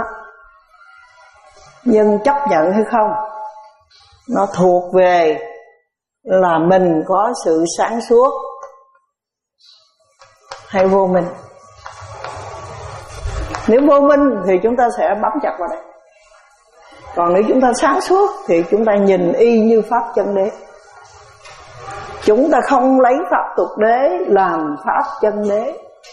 Nhưng chấp nhận hay không, nó thuộc về là mình có sự sáng suốt hay vô minh. Nếu vô minh thì chúng ta sẽ bám chặt vào đây. Còn nếu chúng ta sáng suốt thì chúng ta nhìn y như pháp chân đế. Chúng ta không lấy pháp tục đế làm pháp chân đế.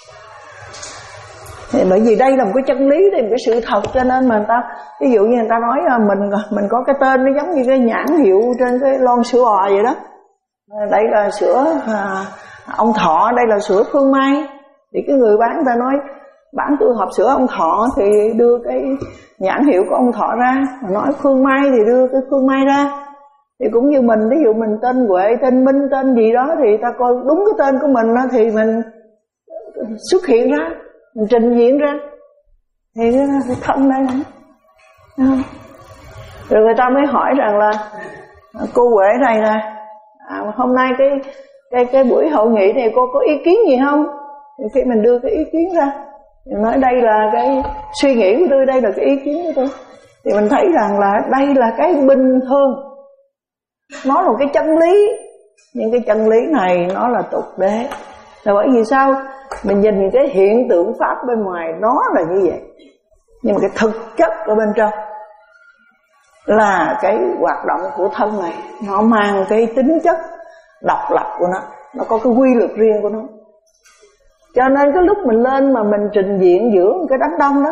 Thì bởi vì đây là một cái chân lý, đây là một cái sự thật, cho nên mà người ta, ví dụ như người ta nói là mình mình có cái tên nó giống như cái nhãn hiệu trên cái lon sữa bò vậy đó. Đây là sữa à, ông Thọ, đây là sữa Phương Mai. Thì cái người bán người ta nói bán tôi hộp sữa ông Thọ thì đưa cái nhãn hiệu của ông Thọ ra, nói Phương Mai thì đưa cái Phương Mai ra. Thì cũng như mình, ví dụ mình tên Huệ, tên Minh, tên gì đó, thì ta coi đúng cái tên của mình thì mình xuất hiện ra, mình trình diện ra, thì cái thân đây này. Rồi người ta mới hỏi rằng là cô Huệ này là à, hôm nay cái cái cái buổi hội nghị này cô có ý kiến gì không? Thì khi mình đưa cái ý kiến ra, mình nói đây là cái suy nghĩ của tôi, đây là cái ý kiến của tôi, thì mình thấy rằng là đây là cái bình thường, nó là một cái chân lý. Nhưng cái chân lý này nó là tục đế. Là bởi vì sao? Mình nhìn cái hiện tượng pháp bên ngoài nó là như vậy, nhưng mà cái thực chất ở bên trong là cái hoạt động của thân này, nó mang cái tính chất độc lập của nó, nó có cái quy luật riêng của nó. Cho nên cái lúc mình lên mà mình trình diện giữa một cái đám đông đó,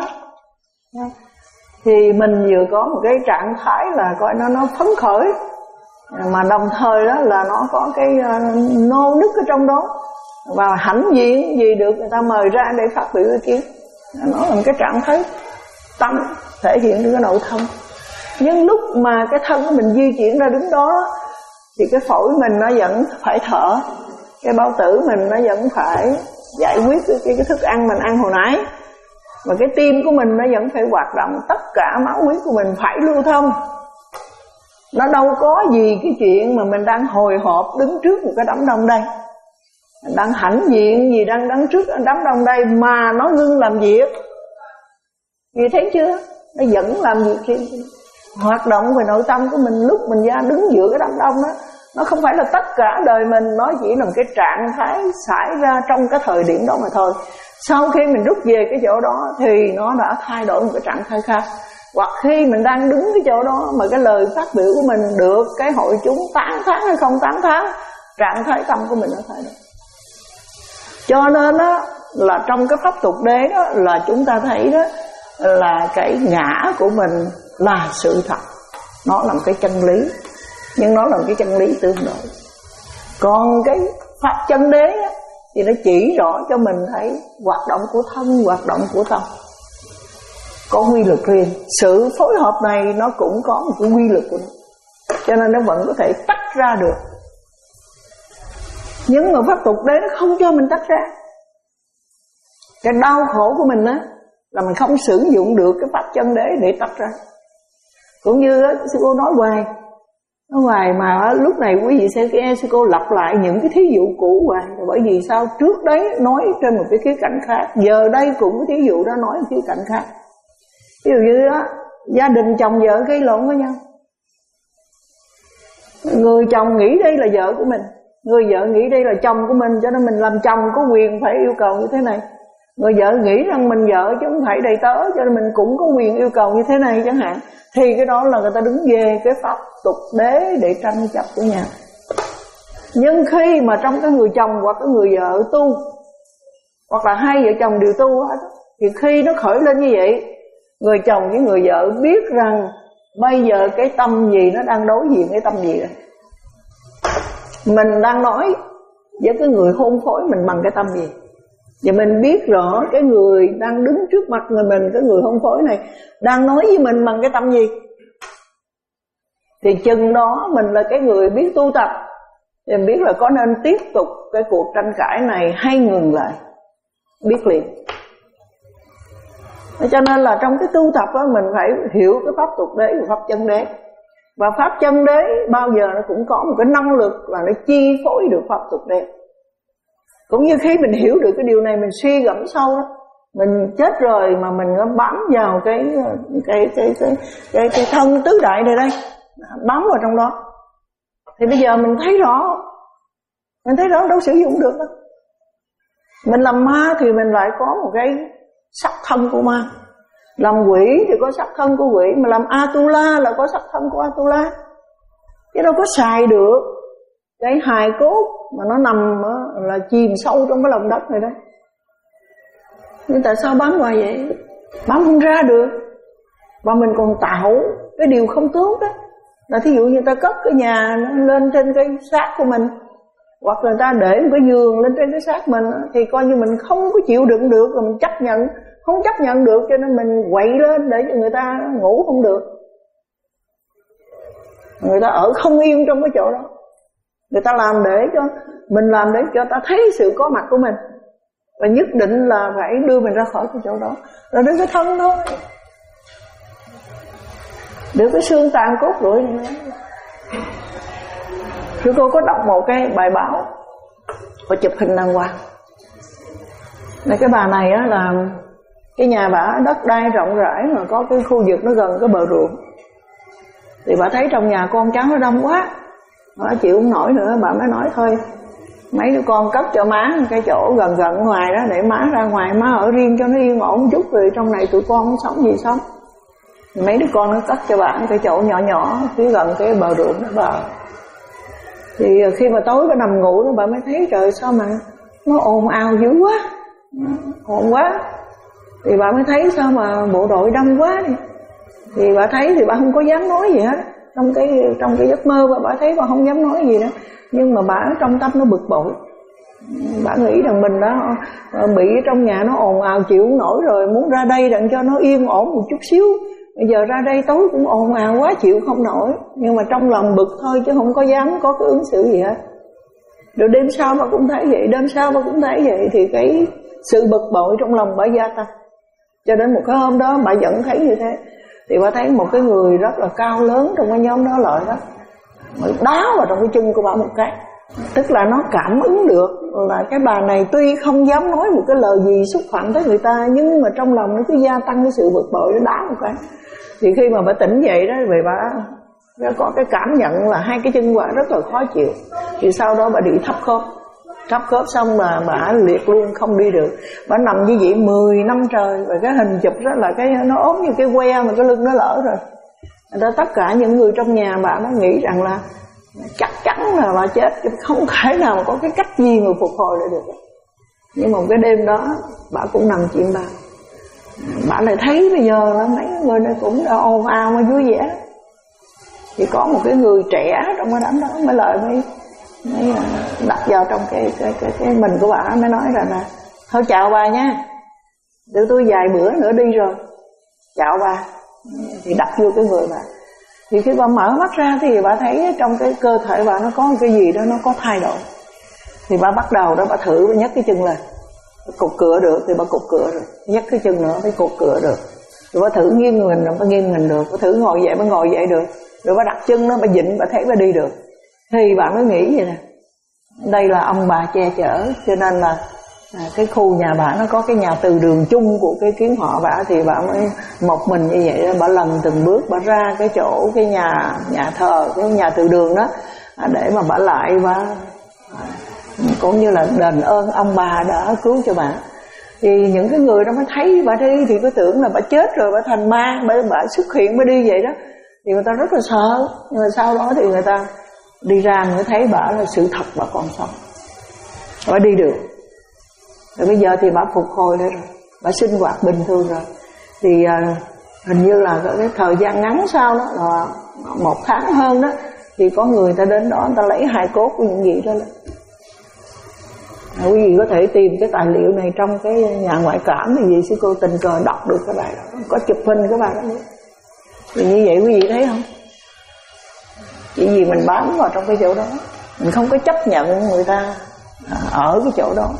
thì mình vừa có một cái trạng thái là coi nó nó phấn khởi, mà đồng thời đó là nó có cái nô nức ở trong đó, và hãnh diện gì được người ta mời ra để phát biểu ý kiến. Nó là một cái trạng thái tâm thể hiện cái nội thân. Nhưng lúc mà cái thân của mình di chuyển ra đứng đó thì cái phổi mình nó vẫn phải thở, cái bao tử mình nó vẫn phải giải quyết cái, cái, cái thức ăn mình ăn hồi nãy, và cái tim của mình nó vẫn phải hoạt động, tất cả máu huyết của mình phải lưu thông. Nó đâu có gì cái chuyện mà mình đang hồi hộp đứng trước một cái đám đông đây, mình đang hãnh diện gì đang đứng trước đám đông đây mà nó ngưng làm việc. Vì thấy chưa, nó vẫn làm việc khi hoạt động về nội tâm của mình. Lúc mình ra đứng giữa cái đám đông đó, nó không phải là tất cả đời mình, nó chỉ là một cái trạng thái xảy ra trong cái thời điểm đó mà thôi. Sau khi mình rút về cái chỗ đó thì nó đã thay đổi một cái trạng thái khác. Hoặc khi mình đang đứng cái chỗ đó mà cái lời phát biểu của mình được cái hội chúng tán thán hay không tán thán, trạng thái tâm của mình nó thay đổi. Cho nên đó là trong cái pháp tục đế đó là chúng ta thấy đó là cái ngã của mình là sự thật, nó là một cái chân lý, nhưng nó là một cái chân lý tương đối. Còn cái pháp chân đế đó, thì nó chỉ rõ cho mình thấy hoạt động của thân, hoạt động của tâm có quy luật riêng. Sự phối hợp này nó cũng có một cái quy luật của nó, cho nên nó vẫn có thể tách ra được. Nhưng mà pháp tục đế nó không cho mình tách ra. Cái đau khổ của mình á là mình không sử dụng được cái pháp chân đế để tách ra. Cũng như á, sư cô nói hoài Nói hoài mà lúc này quý vị sẽ nghe sư cô lặp lại những cái thí dụ cũ hoài. Bởi vì sao? Trước đấy nói trên một cái khía cạnh khác, giờ đây cũng có thí dụ đó nói một khía cạnh khác. Ví dụ như đó, gia đình chồng vợ gây lộn với nhau, người chồng nghĩ đây là vợ của mình, người vợ nghĩ đây là chồng của mình, cho nên mình làm chồng có quyền phải yêu cầu như thế này. Người vợ nghĩ rằng mình vợ chứ không phải đầy tớ, cho nên mình cũng có quyền yêu cầu như thế này chẳng hạn. Thì cái đó là người ta đứng về cái pháp tục đế để tranh chấp với nhau. Nhưng khi mà trong cái người chồng hoặc cái người vợ tu, hoặc là hai vợ chồng đều tu hết, thì khi nó khởi lên như vậy, người chồng với người vợ biết rằng bây giờ cái tâm gì nó đang đối diện cái tâm gì rồi. Mình đang nói với cái người hôn phối mình bằng cái tâm gì, và mình biết rõ cái người đang đứng trước mặt người mình, cái người hôn phối này đang nói với mình bằng cái tâm gì. Thì chừng đó mình là cái người biết tu tập, thì mình biết là có nên tiếp tục cái cuộc tranh cãi này hay ngừng lại, biết liền. Cho nên là trong cái tu tập đó, mình phải hiểu cái pháp tục đế và pháp chân đế. Và pháp chân đế bao giờ nó cũng có một cái năng lực là nó chi phối được pháp tục đế. Cũng như khi mình hiểu được cái điều này, mình suy gẫm sâu đó, mình chết rồi mà mình nó bám vào cái cái cái cái cái, cái thân tứ đại này đây, bám vào trong đó, thì bây giờ mình thấy rõ, mình thấy rõ đâu sử dụng được đâu. Mình làm ma thì mình lại có một cái sắc thân của ma, làm quỷ thì có sắc thân của quỷ, mà làm Atula là có sắc thân của Atula, chứ đâu có xài được cái hài cốt mà nó nằm là chìm sâu trong cái lòng đất này đấy. Nhưng tại sao bám hoài vậy? Bám không ra được. Và mình còn tạo cái điều không tốt đó, là thí dụ như ta cất cái nhà lên trên cái xác của mình, hoặc là ta để một cái giường lên trên cái xác mình, thì coi như mình không có chịu đựng được, là mình chấp nhận, không chấp nhận được, cho nên mình quậy lên để cho người ta ngủ không được, người ta ở không yên trong cái chỗ đó. Người ta làm để cho mình, làm để cho ta thấy sự có mặt của mình, và nhất định là phải đưa mình ra khỏi cái chỗ đó. Rồi đến cái thân thôi, được cái xương tàn cốt rưỡi này. Chứ cô có đọc một cái bài báo, có chụp hình đàng hoàng. Này cái bà này á là cái nhà bà đất đai rộng rãi, mà có cái khu vực nó gần cái bờ ruộng, thì bà thấy trong nhà con cháu nó đông quá, bà chịu không nổi nữa, bà mới nói thôi mấy đứa con cất cho má cái chỗ gần gần ngoài đó, để má ra ngoài má ở riêng cho nó yên ổn một chút, rồi trong này tụi con không sống gì sống. Mấy đứa con nó cất cho bà cái chỗ nhỏ nhỏ phía gần cái bờ ruộng đó bà. Thì khi mà tối nó nằm ngủ đó, bà mới thấy trời sao mà nó ồn ào dữ quá, ồn quá. Thì bà mới thấy sao mà bộ đội đông quá đi. Thì bà thấy thì bà không có dám nói gì hết. Trong cái trong cái giấc mơ bà, bà thấy bà không dám nói gì đó. Nhưng mà bà trong tâm nó bực bội. Bà nghĩ rằng mình đã bị trong nhà nó ồn ào chịu không nổi rồi, muốn ra đây đặng cho nó yên ổn một chút xíu, Bây giờ ra đây tối cũng ồn ào quá chịu không nổi, nhưng mà trong lòng bực thôi chứ không có dám có cái ứng xử gì hết. Rồi đêm sau bà cũng thấy vậy, đêm sau bà cũng thấy vậy, thì cái sự bực bội trong lòng bà gia tăng. Cho đến một cái hôm đó bà vẫn thấy như thế, thì bà thấy một cái người rất là cao lớn trong cái nhóm đó lại đó, mới đá vào trong cái chân của bà một cái. Tức là nó cảm ứng được là cái bà này tuy không dám nói một cái lời gì xúc phạm tới người ta, nhưng mà trong lòng nó cứ gia tăng cái sự bực bội, nó đá một cái. Thì khi mà bà tỉnh dậy đó, về bà nó có cái cảm nhận là hai cái chân bà rất là khó chịu. Thì sau đó bà bị thấp khớp. Thấp khớp xong mà bà liệt luôn, không đi được. Bà nằm như vậy mười năm trời. Và cái hình chụp đó là cái nó ốm như cái que mà cái lưng nó lỡ rồi. Đó, tất cả những người trong nhà bà nó nghĩ rằng là chắc chắn là bà chết, không thể nào mà có cái cách gì mà phục hồi lại được. Nhưng mà cái đêm đó bà cũng nằm chìm bà. Bà lại thấy bây giờ là mấy người này cũng đã ồn ào mà vui vẻ. Thì có một cái người trẻ trong cái đám đó mới lại mới, mới đặt vào trong cái, cái, cái, cái mình của bà, mới nói rằng là thôi chào bà nha, tụi tôi vài bữa nữa đi rồi, chào bà. Thì đặt vô cái người bà. Thì khi bà mở mắt ra thì bà thấy trong cái cơ thể bà nó có một cái gì đó nó có thay đổi. Thì bà bắt đầu đó, bà thử bà nhấc cái chân lên, bà cột cửa được thì bà cột cửa được, nhấc cái chân nữa mới cột cửa được. Rồi bà thử nghiêng mình, bà nghiêng mình được, bà thử ngồi dậy, bà ngồi dậy được. Rồi bà đặt chân nó, bà dịnh, bà thấy bà đi được. Thì bà mới nghĩ vậy nè, đây là ông bà che chở, cho nên là à, cái khu nhà bà nó có cái nhà từ đường chung của cái kiến họ bà, thì bà mới một mình như vậy đó, bà lần từng bước bà ra cái chỗ cái nhà nhà thờ, cái nhà từ đường đó, à, để mà bà lại bà à, cũng như là đền ơn ông bà đã cứu cho bà. Thì những cái người đó mới thấy bà đi thì cứ tưởng là bà chết rồi, bà thành ma, bà, bà xuất hiện bà đi vậy đó. Thì người ta rất là sợ. Nhưng mà sau đó thì người ta đi ra mới thấy bà là sự thật, bà còn sống, bà đi được. Rồi bây giờ thì bà phục hồi lại rồi, bà sinh hoạt bình thường rồi. Thì uh, hình như là cái thời gian ngắn sau đó là một tháng hơn đó, thì có người ta đến đó, người ta lấy hài cốt của những gì đó lên. À, quý vị có thể tìm cái tài liệu này trong cái nhà ngoại cảm thì gì sư cô tình cờ đọc được cái bài đó, có chụp hình cái bài đó nữa. Thì như vậy quý vị thấy không? Chỉ vì mình bám vào trong cái chỗ đó, mình không có chấp nhận người ta ở cái chỗ đó.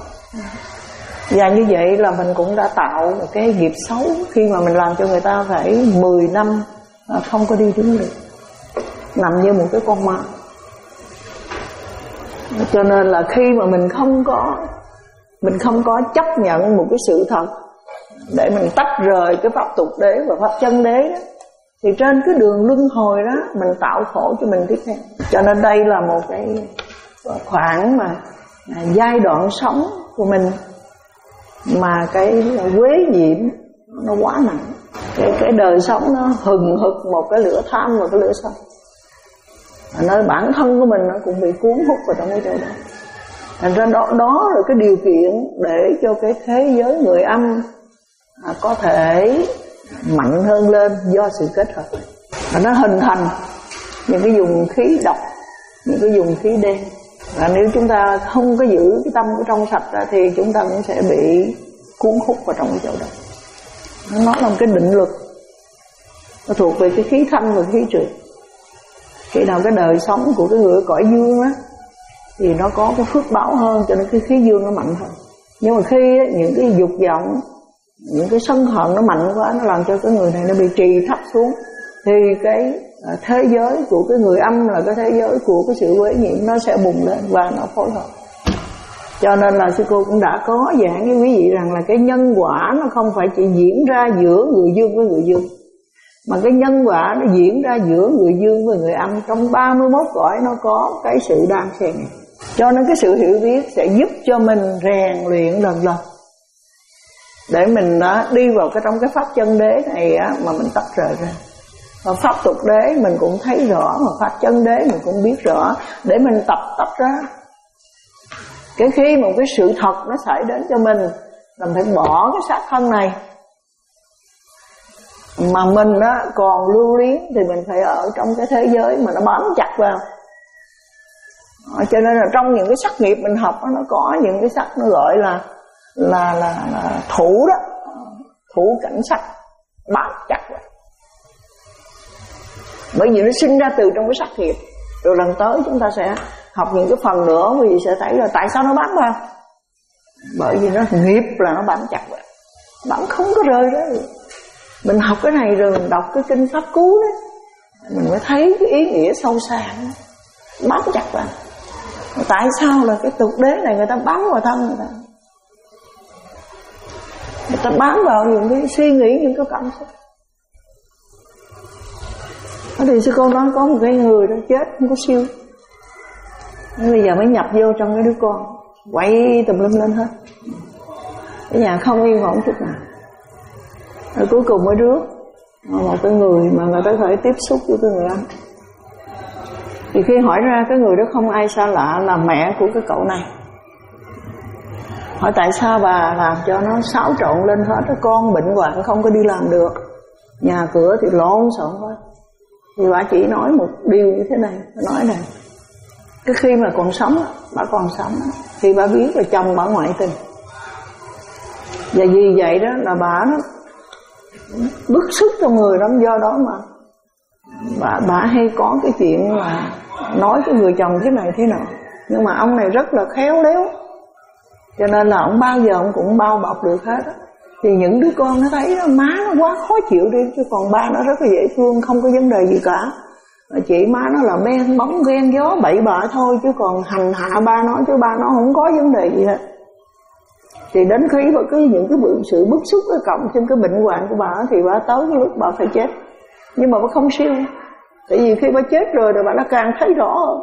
Và như vậy là mình cũng đã tạo một cái nghiệp xấu khi mà mình làm cho người ta phải mười năm không có đi đứng được, nằm như một cái con ma. Cho nên là khi mà mình không có Mình không có chấp nhận một cái sự thật để mình tách rời cái pháp tục đế và pháp chân đế đó, thì trên cái đường luân hồi đó mình tạo khổ cho mình tiếp theo. Cho nên đây là một cái khoảng mà à, giai đoạn sống của mình mà cái quế nhiễm nó quá nặng. Cái, cái đời sống nó hừng hực một cái lửa tham và cái lửa sân. Nơi bản thân của mình nó cũng bị cuốn hút vào trong cái chỗ đó. Thành ra đó, đó là cái điều kiện để cho cái thế giới người âm à, có thể mạnh hơn lên do sự kết hợp. Và nó hình thành những cái dùng khí độc, những cái dùng khí đen. Và nếu chúng ta không có giữ cái tâm của trong sạch ra thì chúng ta cũng sẽ bị cuốn hút vào trong cái chỗ đó. Nó là một cái định luật, nó thuộc về cái khí thanh và khí trượt. Khi nào cái đời sống của cái người cõi dương á thì nó có cái phước báo hơn, cho nên cái khí dương nó mạnh hơn. Nhưng mà khi á, những cái dục vọng, những cái sân hận nó mạnh quá, nó làm cho cái người này nó bị trì thấp xuống, thì cái thế giới của cái người âm là cái thế giới của cái sự quế nhiễm nó sẽ bùng lên và nó phối hợp. Cho nên là sư cô cũng đã có giảng với quý vị rằng là cái nhân quả nó không phải chỉ diễn ra giữa người dương với người dương, mà cái nhân quả nó diễn ra giữa người dương và người âm. Trong ba mươi mốt cõi nó có cái sự đan xen này. Cho nên cái sự hiểu biết sẽ giúp cho mình rèn luyện lần lần để mình đó, đi vào cái trong cái pháp chân đế này á, mà mình tách rời ra. Và pháp tục đế mình cũng thấy rõ, mà pháp chân đế mình cũng biết rõ, để mình tập tách ra. Cái khi một cái sự thật nó xảy đến cho mình là mình phải bỏ cái xác thân này, mà mình á, còn lưu luyến thì mình phải ở trong cái thế giới mà nó bám chặt vào. Cho nên là trong những cái sắc nghiệp mình học đó, nó có những cái sắc nó gọi là là là, là thủ đó, thủ cảnh sắc bám chặt vào. Bởi vì nó sinh ra từ trong cái sắc nghiệp. Rồi lần tới chúng ta sẽ học những cái phần nữa, quý vị sẽ thấy là tại sao nó bám vào. Bởi vì nó nghiệp là nó bám chặt vào, bám không có rời đó. Mình học cái này rồi mình đọc cái kinh Pháp Cú đấy, mình mới thấy cái ý nghĩa sâu xa đó. Bám chặt vào. Tại sao là cái tục đế này người ta bám vào thân người ta? Người ta bám vào những cái suy nghĩ, những cái cảm xúc. Ở thì sư cô nói có một cái người đó chết không có siêu, bây giờ mới nhập vô trong cái đứa con, quậy tùm lum lên hết, cái nhà không yên ổn chút nào. Rồi cuối cùng mới rước một cái người mà người ta có thể tiếp xúc với cái người anh. Thì khi hỏi ra, cái người đó không ai xa lạ là mẹ của cái cậu này. Hỏi tại sao bà làm cho nó xáo trộn lên hết, cái con bệnh hoạn không có đi làm được, nhà cửa thì lộn xộn hết. Thì bà chỉ nói một điều như thế này, nói này, cái khi mà còn sống, bà còn sống, thì bà biết là chồng bà ngoại tình. Và vì vậy đó là bà nó bức xúc trong người lắm, do đó mà bà, bà hay có cái chuyện là nói cái người chồng thế này thế nào. Nhưng mà ông này rất là khéo léo, cho nên là ông bao giờ ông cũng bao bọc được hết. Thì những đứa con nó thấy đó, má nó quá khó chịu đi, chứ còn ba nó rất là dễ thương, không có vấn đề gì cả. Chị má nó là men bóng ghen gió bậy bạ thôi, chứ còn hành hạ ba nó, chứ ba nó không có vấn đề gì hết. Thì đến khi mà cái những cái sự bức xúc cái cộng trên cái bệnh hoạn của bà, thì bà tới cái lúc bà phải chết. Nhưng mà bà không siêu, tại vì khi bà chết rồi thì bà đã càng thấy rõ hơn,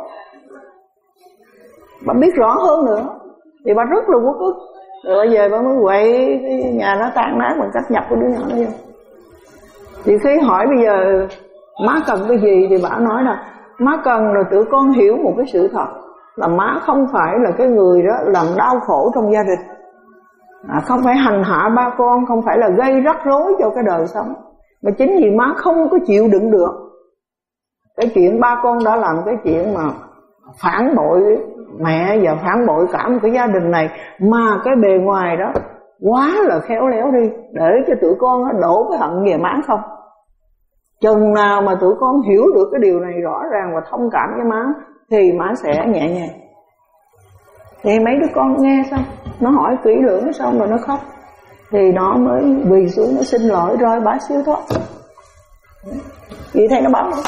bà biết rõ hơn nữa, thì bà rất là uất ức. Rồi bây giờ bà mới quậy cái nhà nó tan nát bằng cách nhập cái đứa nhỏ đó vô. Thì khi hỏi bây giờ má cần cái gì, thì bà nói là má cần là tụi con hiểu một cái sự thật, là má không phải là cái người đó làm đau khổ trong gia đình, à, không phải hành hạ ba con, không phải là gây rắc rối cho cái đời sống, mà chính vì má không có chịu đựng được cái chuyện ba con đã làm cái chuyện mà phản bội mẹ và phản bội cả một cái gia đình này, mà cái bề ngoài đó quá là khéo léo đi, để cho tụi con nó đổ cái hận về má không. Chừng nào mà tụi con hiểu được cái điều này rõ ràng và thông cảm với má, thì má sẽ nhẹ nhàng. Thì mấy đứa con nghe xong, nó hỏi kỹ lưỡng xong rồi nó khóc, thì nó mới quỳ xuống nó xin lỗi rồi bả siêu thoát. Chị thấy nó bám không?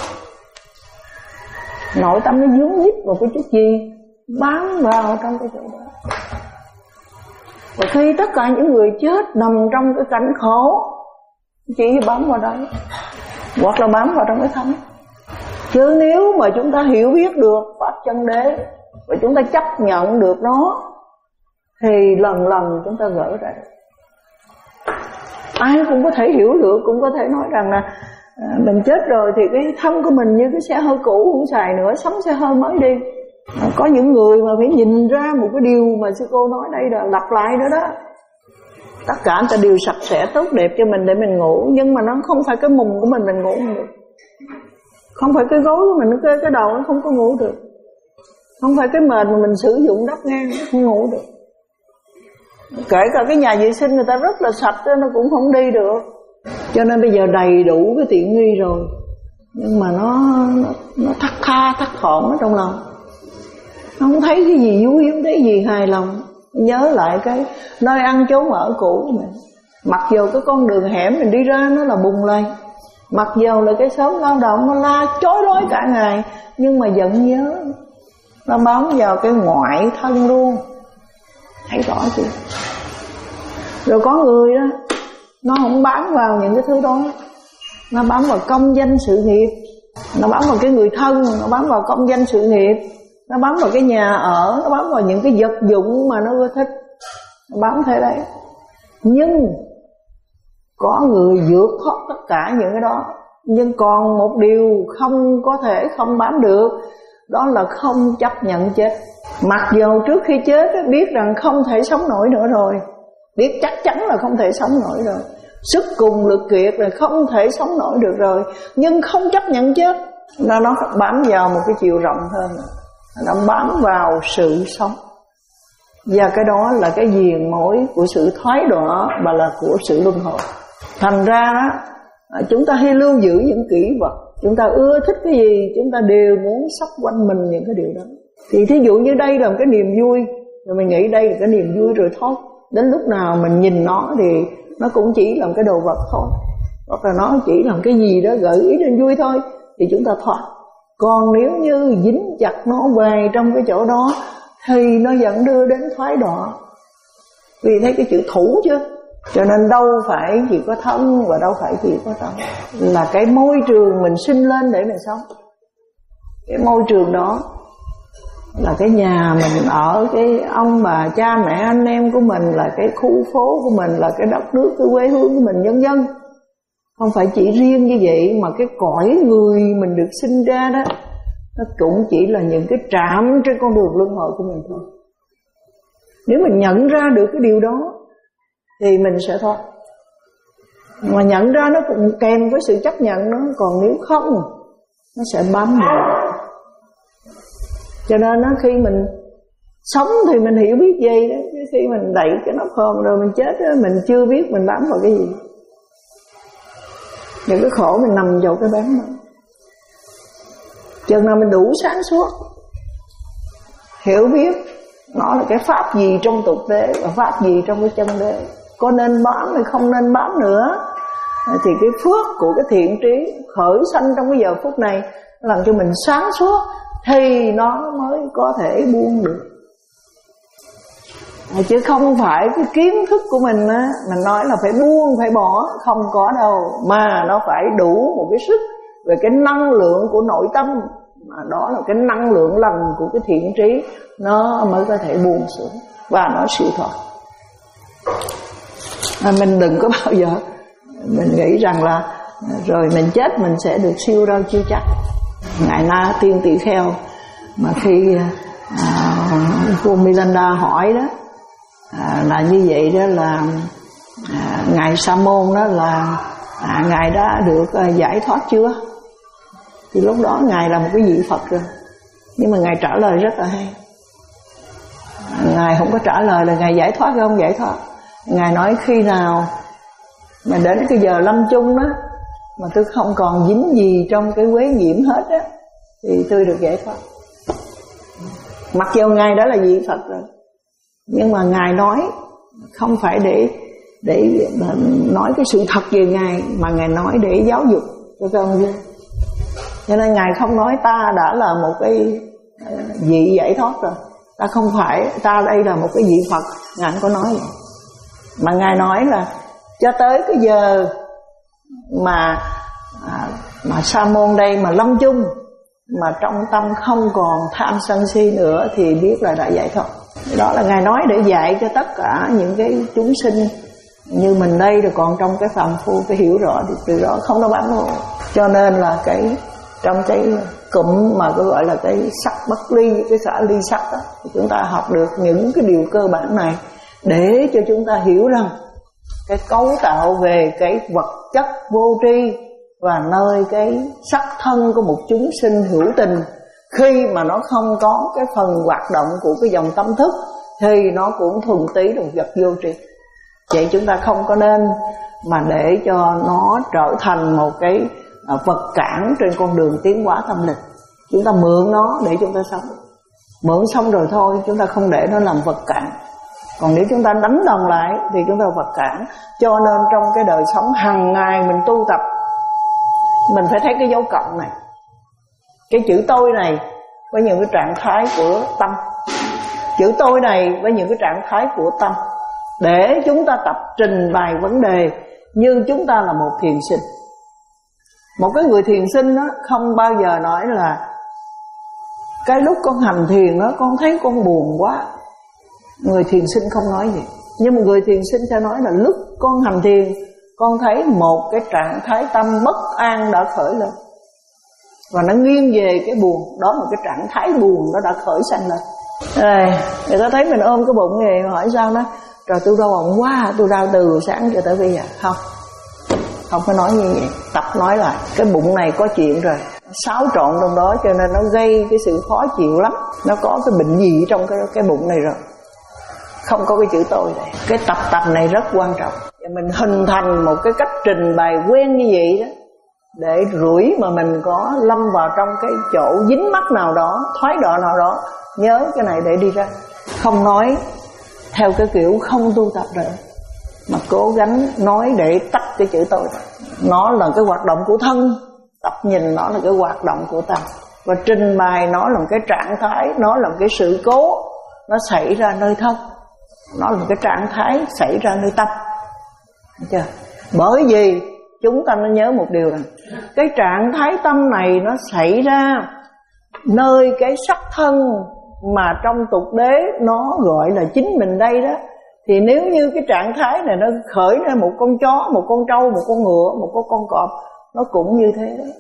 Nội tâm nó dướng dít một cái chút gì, bám vào trong cái chỗ đó. Và khi tất cả những người chết nằm trong cái cảnh khổ, chỉ bám vào đó, hoặc là bám vào trong cái thấm. Chứ nếu mà chúng ta hiểu biết được pháp chân đế và chúng ta chấp nhận được nó, thì lần lần chúng ta gỡ ra. Ai cũng có thể hiểu được, cũng có thể nói rằng là à, mình chết rồi thì cái thân của mình như cái xe hơi cũ không xài nữa, sắm xe hơi mới đi. À, có những người mà phải nhìn ra một cái điều mà sư cô nói đây là lặp lại nữa đó. Tất cả người ta đều sạch sẽ tốt đẹp cho mình để mình ngủ, nhưng mà nó không phải cái mùng của mình mình ngủ không được, không phải cái gối của mình, cái, cái đầu nó không có ngủ được, không phải cái mền mà mình sử dụng đắp ngang nó không ngủ được. Kể cả cái nhà vệ sinh người ta rất là sạch đó, nó cũng không đi được. Cho nên bây giờ đầy đủ cái tiện nghi rồi, nhưng mà nó nó, nó thắt tha thắt thỏm ở trong lòng, nó không thấy cái gì vui, không thấy gì hài lòng. Nhớ lại cái nơi ăn chốn ở cũ của mình. Mặc dù cái con đường hẻm mình đi ra nó là bùng lây, mặc dù là cái xóm lao động nó la chối đói cả ngày, nhưng mà vẫn nhớ, nó bám vào cái ngoại thân luôn. Thấy rõ chưa? Rồi có người đó, nó không bám vào những cái thứ đó, nó bám vào công danh sự nghiệp, nó bám vào cái người thân, nó bám vào công danh sự nghiệp, nó bám vào cái nhà ở, nó bám vào những cái vật dụng mà nó thích, nó bám thế đấy. Nhưng có người vượt thoát tất cả những cái đó, nhưng còn một điều không có thể không bám được, đó là không chấp nhận chết. Mặc dù trước khi chết biết rằng không thể sống nổi nữa rồi, biết chắc chắn là không thể sống nổi rồi, sức cùng lực kiệt là không thể sống nổi được rồi, nhưng không chấp nhận chết, nó nó bám vào một cái chiều rộng hơn, nó bám vào sự sống. Và cái đó là cái viền mối của sự thoái đọa và là của sự luân hồi. Thành ra đó, chúng ta hay lưu giữ những kỷ vật, chúng ta ưa thích cái gì, chúng ta đều muốn sắp quanh mình những cái điều đó. Thì thí dụ như đây là một cái niềm vui, rồi mình nghĩ đây là cái niềm vui rồi thôi. Đến lúc nào mình nhìn nó thì nó cũng chỉ là một cái đồ vật thôi, hoặc là nó chỉ là một cái gì đó gợi ý đến vui thôi, thì chúng ta thoát. Còn nếu như dính chặt nó về trong cái chỗ đó thì nó vẫn đưa đến thoái đọa. Vì thấy cái chữ thủ chứ. Cho nên đâu phải chỉ có thân và đâu phải chỉ có tâm, là cái môi trường mình sinh lên để mình sống. Cái môi trường đó là cái nhà mình ở, cái ông bà cha mẹ anh em của mình, là cái khu phố của mình, là cái đất nước, cái quê hương của mình, vân vân. Không phải chỉ riêng như vậy, mà cái cõi người mình được sinh ra đó, nó cũng chỉ là những cái trạm trên con đường luân hồi của mình thôi. Nếu mình nhận ra được cái điều đó thì mình sẽ thoát. Mà nhận ra nó cũng kèm với sự chấp nhận nó. Còn nếu không, nó sẽ bám mình. Cho nên đó, khi mình sống thì mình hiểu biết gì đó, chứ khi mình đẩy cái nắp hòm rồi mình chết đó, mình chưa biết mình bám vào cái gì. Những cái khổ mình nằm vào cái bám đó. Chừng nào mình đủ sáng suốt, hiểu biết nó là cái pháp gì trong tục đế và pháp gì trong cái chân đế, có nên bám hay không nên bám nữa, thì cái phước của cái thiện trí khởi sanh trong cái giờ phút này làm cho mình sáng suốt, thì nó mới có thể buông được. Chứ không phải cái kiến thức của mình á, mình nói là phải buông, phải bỏ, không có đâu. Mà nó phải đủ một cái sức về cái năng lượng của nội tâm, mà đó là cái năng lượng lành của cái thiện trí, nó mới có thể buông xuống và nó siêu thoát. À, mình đừng có bao giờ mình nghĩ rằng là rồi mình chết mình sẽ được siêu đâu, chưa chắc. Ngài Na Tiên Tỳ Kheo mà khi à, cô Milanda hỏi đó à, là như vậy đó, là à, ngài Sa Môn đó là à, ngài đã được à, giải thoát chưa? Thì lúc đó ngài là một cái vị Phật rồi, nhưng mà ngài trả lời rất là hay. Ngài không có trả lời là ngài giải thoát hay không giải thoát. Ngài nói khi nào mà đến cái giờ lâm chung đó mà tôi không còn dính gì trong cái quế nhiễm hết á, thì tôi được giải thoát. Mặc dù ngài đó là vị Phật rồi, nhưng mà ngài nói không phải để để nói cái sự thật về ngài, mà ngài nói để giáo dục cho các ông dân. Cho nên ngài không nói ta đã là một cái vị giải thoát rồi, ta không phải, ta đây là một cái vị Phật. Ngài không có nói vậy, mà ngài nói là cho tới cái giờ mà à, mà Sa Môn đây mà lâm chung, mà trong tâm không còn tham sân si nữa, thì biết là đã giải thoát. Đó là ngài nói để dạy cho tất cả những cái chúng sinh như mình đây, rồi còn trong cái phàm phu phải hiểu rõ được điều đó, không có bám vào. Cho nên là cái trong cái cụm mà cái gọi là cái sắc bất ly, cái xả ly sắc đó, thì chúng ta học được những cái điều cơ bản này để cho chúng ta hiểu rằng cái cấu tạo về cái vật chất vô tri và nơi cái sắc thân của một chúng sinh hữu tình, khi mà nó không có cái phần hoạt động của cái dòng tâm thức thì nó cũng thuần túy là vật vô tri. Vậy chúng ta không có nên mà để cho nó trở thành một cái vật cản trên con đường tiến hóa tâm linh. Chúng ta mượn nó để chúng ta sống, mượn xong rồi thôi, chúng ta không để nó làm vật cản. Còn nếu chúng ta đánh đồng lại thì chúng ta vật cản. Cho nên trong cái đời sống hàng ngày mình tu tập, mình phải thấy cái dấu cộng này, cái chữ tôi này với những cái trạng thái của tâm, chữ tôi này với những cái trạng thái của tâm, để chúng ta tập trình bày vấn đề như chúng ta là một thiền sinh. Một cái người thiền sinh đó không bao giờ nói là cái lúc con hành thiền đó con thấy con buồn quá. Người thiền sinh không nói gì. Nhưng mà người thiền sinh sẽ nói là lúc con hành thiền, con thấy một cái trạng thái tâm bất an đã khởi lên, và nó nghiêng về cái buồn. Đó là cái trạng thái buồn nó đã khởi sanh lên. Rồi, người ta thấy mình ôm cái bụng này, hỏi sao đó, rồi tôi đau bụng quá, tôi đau từ sáng cho tới bây giờ. Không, không có nói như vậy. Tập nói là cái bụng này có chuyện rồi, xáo trộn trong đó, cho nên nó gây cái sự khó chịu lắm. Nó có cái bệnh gì trong cái, cái bụng này rồi. Không có cái chữ tôi này. Cái tập tập này rất quan trọng. Mình hình thành một cái cách trình bày quen như vậy đó, để rủi mà mình có lâm vào trong cái chỗ dính mắc nào đó, thoái đọa nào đó, nhớ cái này để đi ra. Không nói theo cái kiểu không tu tập nữa, mà cố gắng nói để tách cái chữ tôi. Nó là cái hoạt động của thân, tập nhìn nó là cái hoạt động của tâm, và trình bày nó là một cái trạng thái, nó là một cái sự cố, nó xảy ra nơi thân, nó là một cái trạng thái xảy ra nơi tâm. Được chưa? Bởi vì chúng ta nên nhớ một điều rằng cái trạng thái tâm này nó xảy ra nơi cái sắc thân mà trong tục đế nó gọi là chính mình đây đó. Thì nếu như cái trạng thái này nó khởi ra một con chó, một con trâu, một con ngựa, một con cọp, nó cũng như thế đó.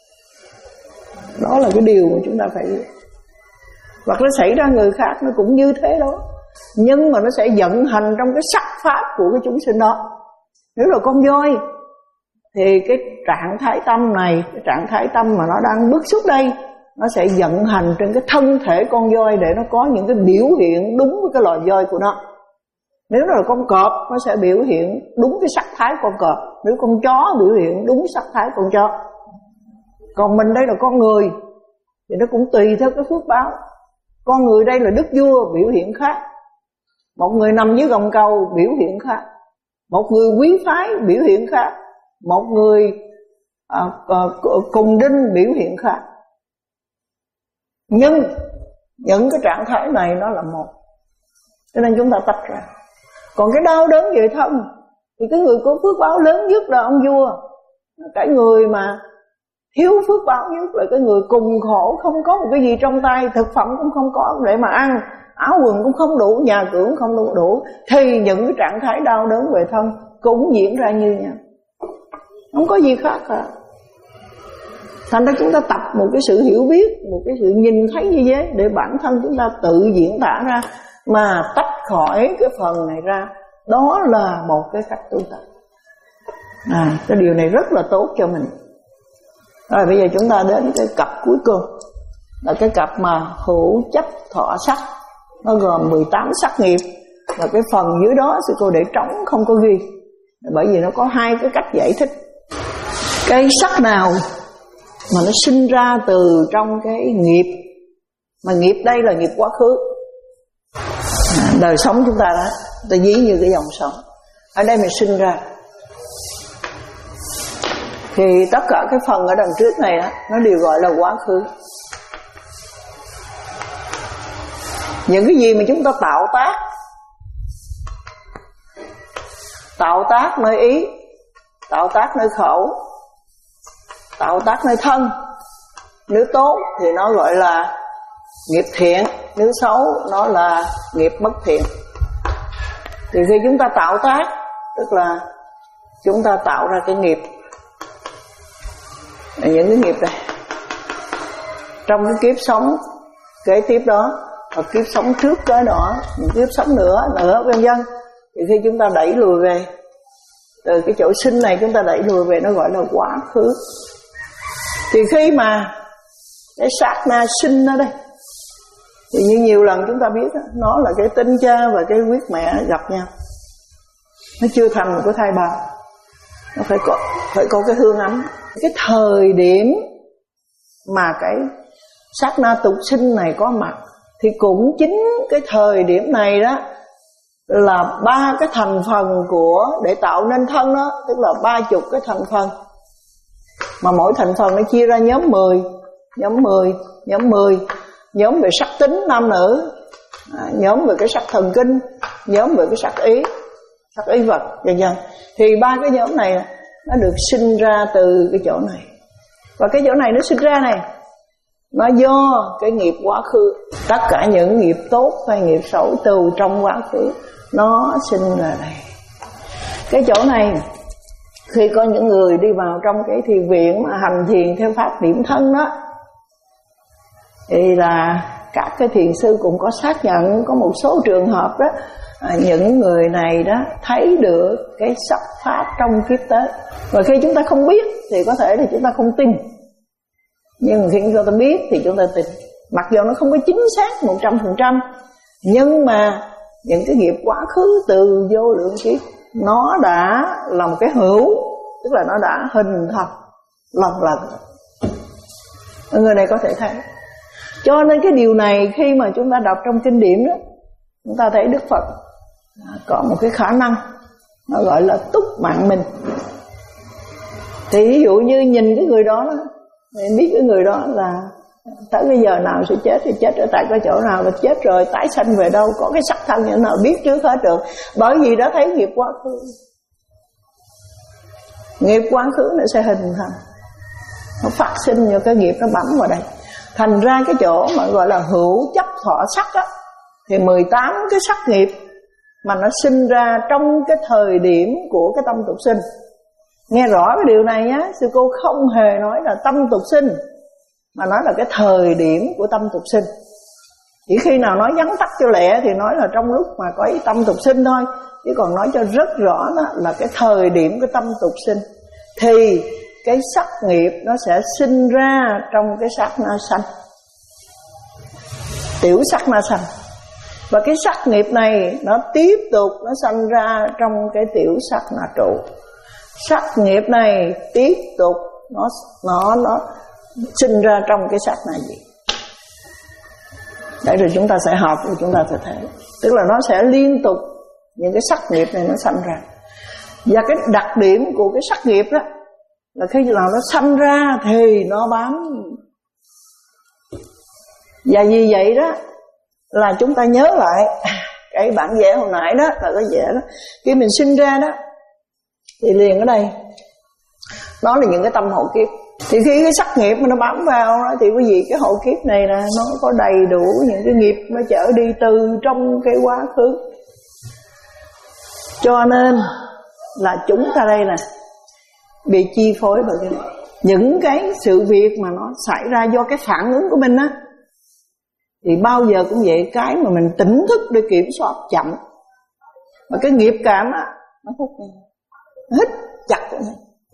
Đó là cái điều mà chúng ta phải biết. Hoặc nó xảy ra người khác nó cũng như thế đó, nhưng mà nó sẽ vận hành trong cái sắc pháp của cái chúng sinh đó. Nếu là con voi thì cái trạng thái tâm này, cái trạng thái tâm mà nó đang bức xúc đây, nó sẽ vận hành trên cái thân thể con voi để nó có những cái biểu hiện đúng với cái loài voi của nó. Nếu nó là con cọp, nó sẽ biểu hiện đúng cái sắc thái con cọp. Nếu con chó biểu hiện đúng sắc thái con chó. Còn mình đây là con người thì nó cũng tùy theo cái phước báo. Con người đây là đức vua, biểu hiện khác. Một người nằm dưới gầm cầu biểu hiện khác. Một người quý phái biểu hiện khác. Một người à, à, cùng đinh biểu hiện khác. Nhưng những cái trạng thái này nó là một, cho nên chúng ta tách ra. Còn cái đau đớn về thân thì cái người có phước báo lớn nhất là ông vua. Cái người mà thiếu phước báo nhất là cái người cùng khổ, không có một cái gì trong tay, thực phẩm cũng không có để mà ăn, áo quần cũng không đủ, nhà cửa cũng không đủ, đủ thì những cái trạng thái đau đớn về thân cũng diễn ra như nhau, không có gì khác cả. Thành ra chúng ta tập một cái sự hiểu biết, một cái sự nhìn thấy như thế để bản thân chúng ta tự diễn tả ra, mà tách khỏi cái phần này ra. Đó là một cái cách tu tập. À, cái điều này rất là tốt cho mình. Rồi bây giờ chúng ta đến cái cặp cuối cùng, là cái cặp mà hữu chấp thọ sắc. Nó gồm mười tám sắc nghiệp, và cái phần dưới đó sư cô để trống không có ghi, bởi vì nó có hai cái cách giải thích. Cái sắc nào mà nó sinh ra từ trong cái nghiệp, mà nghiệp đây là nghiệp quá khứ, à, đời sống chúng ta đó, ta ví như cái dòng sống ở đây mình sinh ra, thì tất cả cái phần ở đằng trước này đó, nó đều gọi là quá khứ. Những cái gì mà chúng ta tạo tác, tạo tác nơi ý, tạo tác nơi khẩu, tạo tác nơi thân, nếu tốt thì nó gọi là nghiệp thiện, nếu xấu nó là nghiệp bất thiện. Thì khi chúng ta tạo tác, tức là chúng ta tạo ra cái nghiệp, những cái nghiệp này trong cái kiếp sống kế tiếp đó, hoặc kiếp sống trước cái đó, những kiếp sống nữa nữa vân vân, thì khi chúng ta đẩy lùi về từ cái chỗ sinh này, chúng ta đẩy lùi về, nó gọi là quá khứ. Thì khi mà cái sát na sinh ở đây, thì như nhiều lần chúng ta biết đó, nó là cái tinh cha và cái huyết mẹ gặp nhau, nó chưa thành một cái thai bào, nó phải có phải có cái hương ấm. Cái thời điểm mà cái sát na tục sinh này có mặt, thì cũng chính cái thời điểm này đó là ba cái thành phần của để tạo nên thân đó, tức là ba chục cái thành phần, mà mỗi thành phần nó chia ra nhóm mười, nhóm mười, nhóm mười, nhóm về sắc tính nam nữ, à, nhóm về cái sắc thần kinh, nhóm về cái sắc ý, sắc ý vật, vân vân. Thì ba cái nhóm này nó được sinh ra từ cái chỗ này, và cái chỗ này nó sinh ra này, nó do cái nghiệp quá khứ. Tất cả những nghiệp tốt hay nghiệp xấu từ trong quá khứ nó sinh ra đây. Cái chỗ này, khi có những người đi vào trong cái thiền viện mà hành thiền theo pháp điểm thân đó, thì là các cái thiền sư cũng có xác nhận, có một số trường hợp đó, à, những người này đó thấy được cái sắc pháp trong kiếp tới. Và khi chúng ta không biết thì có thể là chúng ta không tin, nhưng khi chúng ta biết thì chúng ta tin. Mặc dù nó không có chính xác một trăm phần trăm, nhưng mà những cái nghiệp quá khứ từ vô lượng kiếp, nó đã là một cái hữu, tức là nó đã hình thành, lần lần. Người này có thể thấy. Cho nên cái điều này khi mà chúng ta đọc trong kinh điển đó, chúng ta thấy Đức Phật có một cái khả năng nó gọi là túc mạng mình. Thì ví dụ như nhìn cái người đó, biết cái người đó là tới cái giờ nào sẽ chết thì chết ở tại cái chỗ nào, và chết rồi tái sanh về đâu, có cái sắc thân như thế nào biết trước hết được. Bởi vì đã thấy nghiệp quá khứ, nghiệp quá khứ nó sẽ hình thành, nó phát sinh vào cái nghiệp, nó bấm vào đây. Thành ra cái chỗ mà gọi là hữu chấp thọ sắc á, thì mười tám cái sắc nghiệp mà nó sinh ra trong cái thời điểm của cái tâm tục sinh. Nghe rõ cái điều này nhé, sư cô không hề nói là tâm tục sinh, mà nói là cái thời điểm của tâm tục sinh. Chỉ khi nào nói vắn tắt cho lẹ thì nói là trong lúc mà có ý tâm tục sinh thôi, chứ còn nói cho rất rõ đó là cái thời điểm của tâm tục sinh. Thì cái sắc nghiệp nó sẽ sinh ra trong cái sát na sanh, tiểu sắc na sanh. Và cái sắc nghiệp này nó tiếp tục nó sanh ra trong cái tiểu sắc na trụ. Sắc nghiệp này tiếp tục nó nó nó sinh ra trong cái sắc na gì. Để rồi chúng ta sẽ học rồi chúng ta sẽ thấy. Tức là nó sẽ liên tục những cái sắc nghiệp này nó sanh ra. Và cái đặc điểm của cái sắc nghiệp đó là khi nào nó sanh ra thì nó bám. Và vì vậy đó là chúng ta nhớ lại cái bản vẽ hồi nãy đó, là cái vẽ đó. Khi mình sinh ra đó thì liền ở đây đó là những cái tâm hậu kiếp. Thì khi cái sắc nghiệp mà nó bám vào đó, thì quý vị cái hậu kiếp này là nó có đầy đủ những cái nghiệp nó chở đi từ trong cái quá khứ. Cho nên là chúng ta đây nè bị chi phối bởi cái này. Những cái sự việc mà nó xảy ra do cái phản ứng của mình á, thì bao giờ cũng vậy, cái mà mình tỉnh thức để kiểm soát chậm. Mà cái nghiệp cảm á, nó hút hít chặt cái này,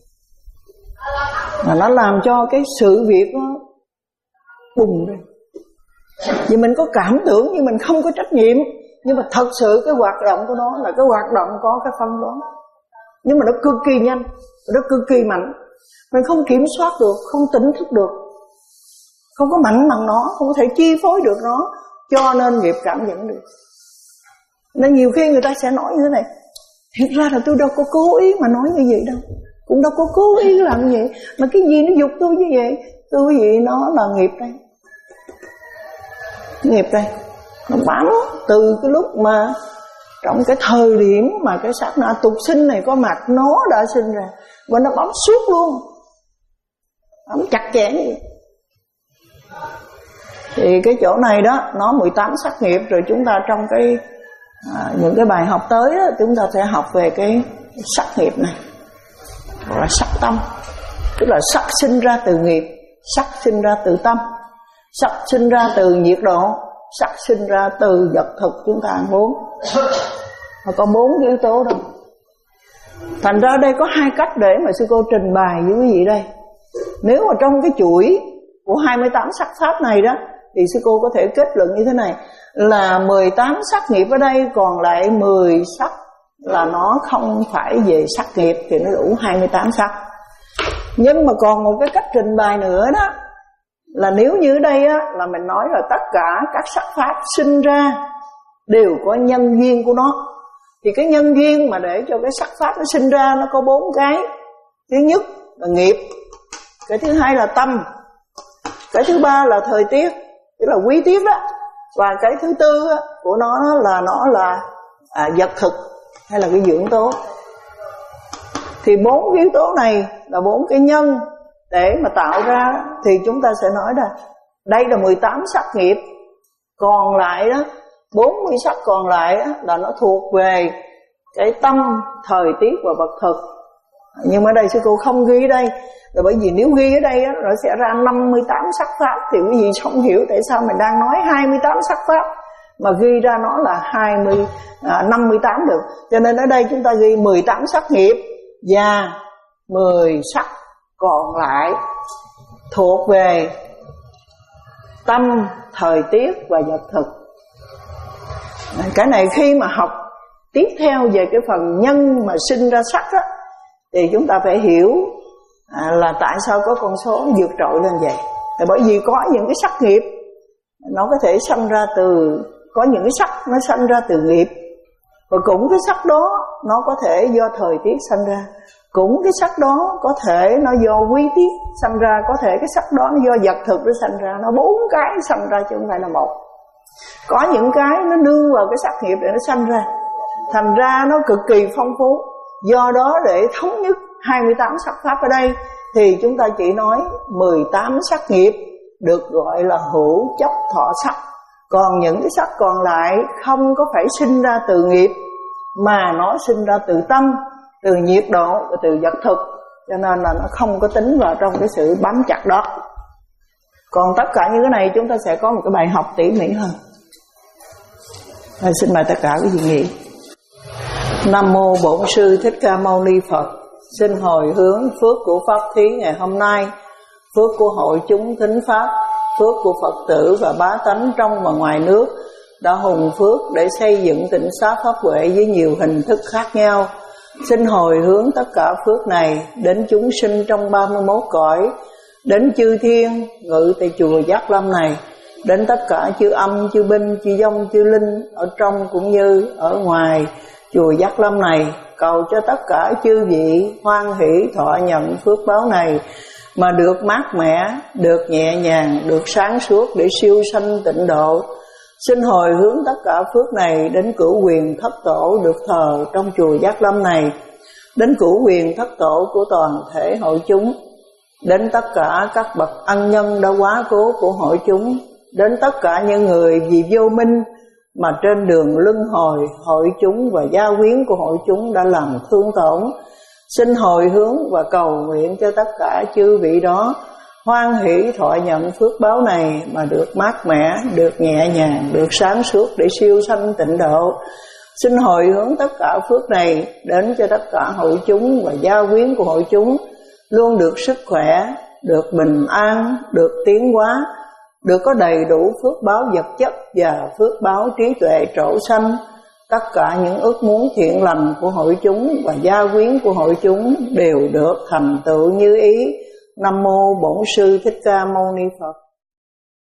mà nó làm cho cái sự việc nó bùng lên. Vì mình có cảm tưởng nhưng mình không có trách nhiệm. Nhưng mà thật sự cái hoạt động của nó là cái hoạt động có cái phân đoán, nhưng mà nó cực kỳ nhanh, nó cực kỳ mạnh. Mình không kiểm soát được, không tỉnh thức được, không có mạnh bằng nó, không có thể chi phối được nó. Cho nên nghiệp cảm dẫn được. Nên nhiều khi người ta sẽ nói như thế này: thiệt ra là tôi đâu có cố ý mà nói như vậy đâu, cũng đâu có cố ý làm như vậy, mà cái gì nó giục tôi như vậy. Thưa quý vị, nó là nghiệp đây. Nghiệp đây nó bám từ cái lúc mà trong cái thời điểm mà cái sát na tục sinh này có mặt, nó đã sinh ra và nó bám suốt luôn, bám chặt chẽ như vậy. Thì cái chỗ này đó, nó mười tám sắc nghiệp. Rồi chúng ta trong cái à, những cái bài học tới đó, chúng ta sẽ học về cái sắc nghiệp này, gọi là sắc tâm. Tức là sắc sinh ra từ nghiệp, sắc sinh ra từ tâm, sắc sinh ra từ nhiệt độ, sắc sinh ra từ vật thực chúng ta ăn uống. Mà có bốn cái yếu tố đâu. Thành ra đây có hai cách để mà sư cô trình bày với quý vị đây. Nếu mà trong cái chuỗi của hai mươi tám sắc pháp này đó, thì sư cô có thể kết luận như thế này, là mười tám sắc nghiệp ở đây, còn lại mười sắc là nó không phải về sắc nghiệp, thì nó đủ hai mươi tám sắc. Nhưng mà còn một cái cách trình bày nữa đó, là nếu như ở đây á, là mình nói là tất cả các sắc pháp sinh ra đều có nhân duyên của nó. Thì cái nhân duyên mà để cho cái sắc pháp nó sinh ra nó có bốn cái. Thứ nhất là nghiệp, cái thứ hai là tâm, cái thứ ba là thời tiết, tức là quý tiết đó, và cái thứ tư á, của nó là nó là à, vật thực hay là cái dưỡng tố. Thì bốn yếu tố này là bốn cái nhân để mà tạo ra. Thì chúng ta sẽ nói là đây là mười tám sắc nghiệp, còn lại đó bốn mươi sắc còn lại đó, là nó thuộc về cái tâm, thời tiết và vật thực. Nhưng mà ở đây sư cô không ghi ở đây, là bởi vì nếu ghi ở đây đó, nó sẽ ra năm mươi tám sắc pháp. Thì quý vị không hiểu tại sao mình đang nói hai mươi tám sắc pháp mà ghi ra nó là hai mươi, à, năm mươi tám được. Cho nên ở đây chúng ta ghi mười tám sắc nghiệp và mười sắc còn lại thuộc về tâm, thời tiết và vật thực. Cái này khi mà học tiếp theo về cái phần nhân mà sinh ra sắc á, thì chúng ta phải hiểu à, là tại sao có con số vượt trội lên vậy? Là bởi vì có những cái sắc nghiệp nó có thể sanh ra từ, có những cái sắc nó sanh ra từ nghiệp, và cũng cái sắc đó nó có thể do thời tiết sanh ra, cũng cái sắc đó có thể nó do quý tiết sanh ra, có thể cái sắc đó nó do vật thực nó sanh ra. Nó bốn cái sanh ra chứ không phải là một. Có những cái nó nương vào cái sắc nghiệp để nó sanh ra, thành ra nó cực kỳ phong phú. Do đó để thống nhất hai mươi tám sắc pháp ở đây thì chúng ta chỉ nói mười tám sắc nghiệp được gọi là hữu chấp thọ sắc. Còn những cái sắc còn lại không có phải sinh ra từ nghiệp, mà nó sinh ra từ tâm, từ nhiệt độ và từ vật thực, cho nên là nó không có tính vào trong cái sự bám chặt đó. Còn tất cả những cái này chúng ta sẽ có một cái bài học tỉ mỉ hơn. Rồi, xin mời tất cả quý vị nghĩ. Nam mô Bổn Sư Thích Ca Mâu Ni Phật. Xin hồi hướng phước của pháp thí ngày hôm nay, phước của hội chúng thính pháp, phước của Phật tử và bá tánh trong và ngoài nước đã hùng phước để xây dựng tịnh xá pháp huệ với nhiều hình thức khác nhau. Xin hồi hướng tất cả phước này đến chúng sinh trong ba mươi mốt cõi, đến chư thiên ngự tại chùa Giác Lâm này, đến tất cả chư âm, chư binh, chư vong, chư linh ở trong cũng như ở ngoài chùa Giác Lâm này, cầu cho tất cả chư vị hoan hỷ thọ nhận phước báo này mà được mát mẻ, được nhẹ nhàng, được sáng suốt để siêu sanh tịnh độ. Xin hồi hướng tất cả phước này đến cửu quyền thất tổ được thờ trong chùa Giác Lâm này, đến cửu quyền thất tổ của toàn thể hội chúng, đến tất cả các bậc ân nhân đã quá cố của hội chúng, đến tất cả những người vì vô minh mà trên đường luân hồi hội chúng và gia quyến của hội chúng đã làm thương tổn. Xin hồi hướng và cầu nguyện cho tất cả chư vị đó hoan hỷ thọ nhận phước báo này mà được mát mẻ, được nhẹ nhàng, được sáng suốt để siêu sanh tịnh độ. Xin hồi hướng tất cả phước này đến cho tất cả hội chúng và gia quyến của hội chúng luôn được sức khỏe, được bình an, được tiến hóa, được có đầy đủ phước báo vật chất và phước báo trí tuệ trổ sanh. Tất cả những ước muốn thiện lành của hội chúng và gia quyến của hội chúng đều được thành tựu như ý. Nam mô Bổn Sư Thích Ca Mâu Ni Phật.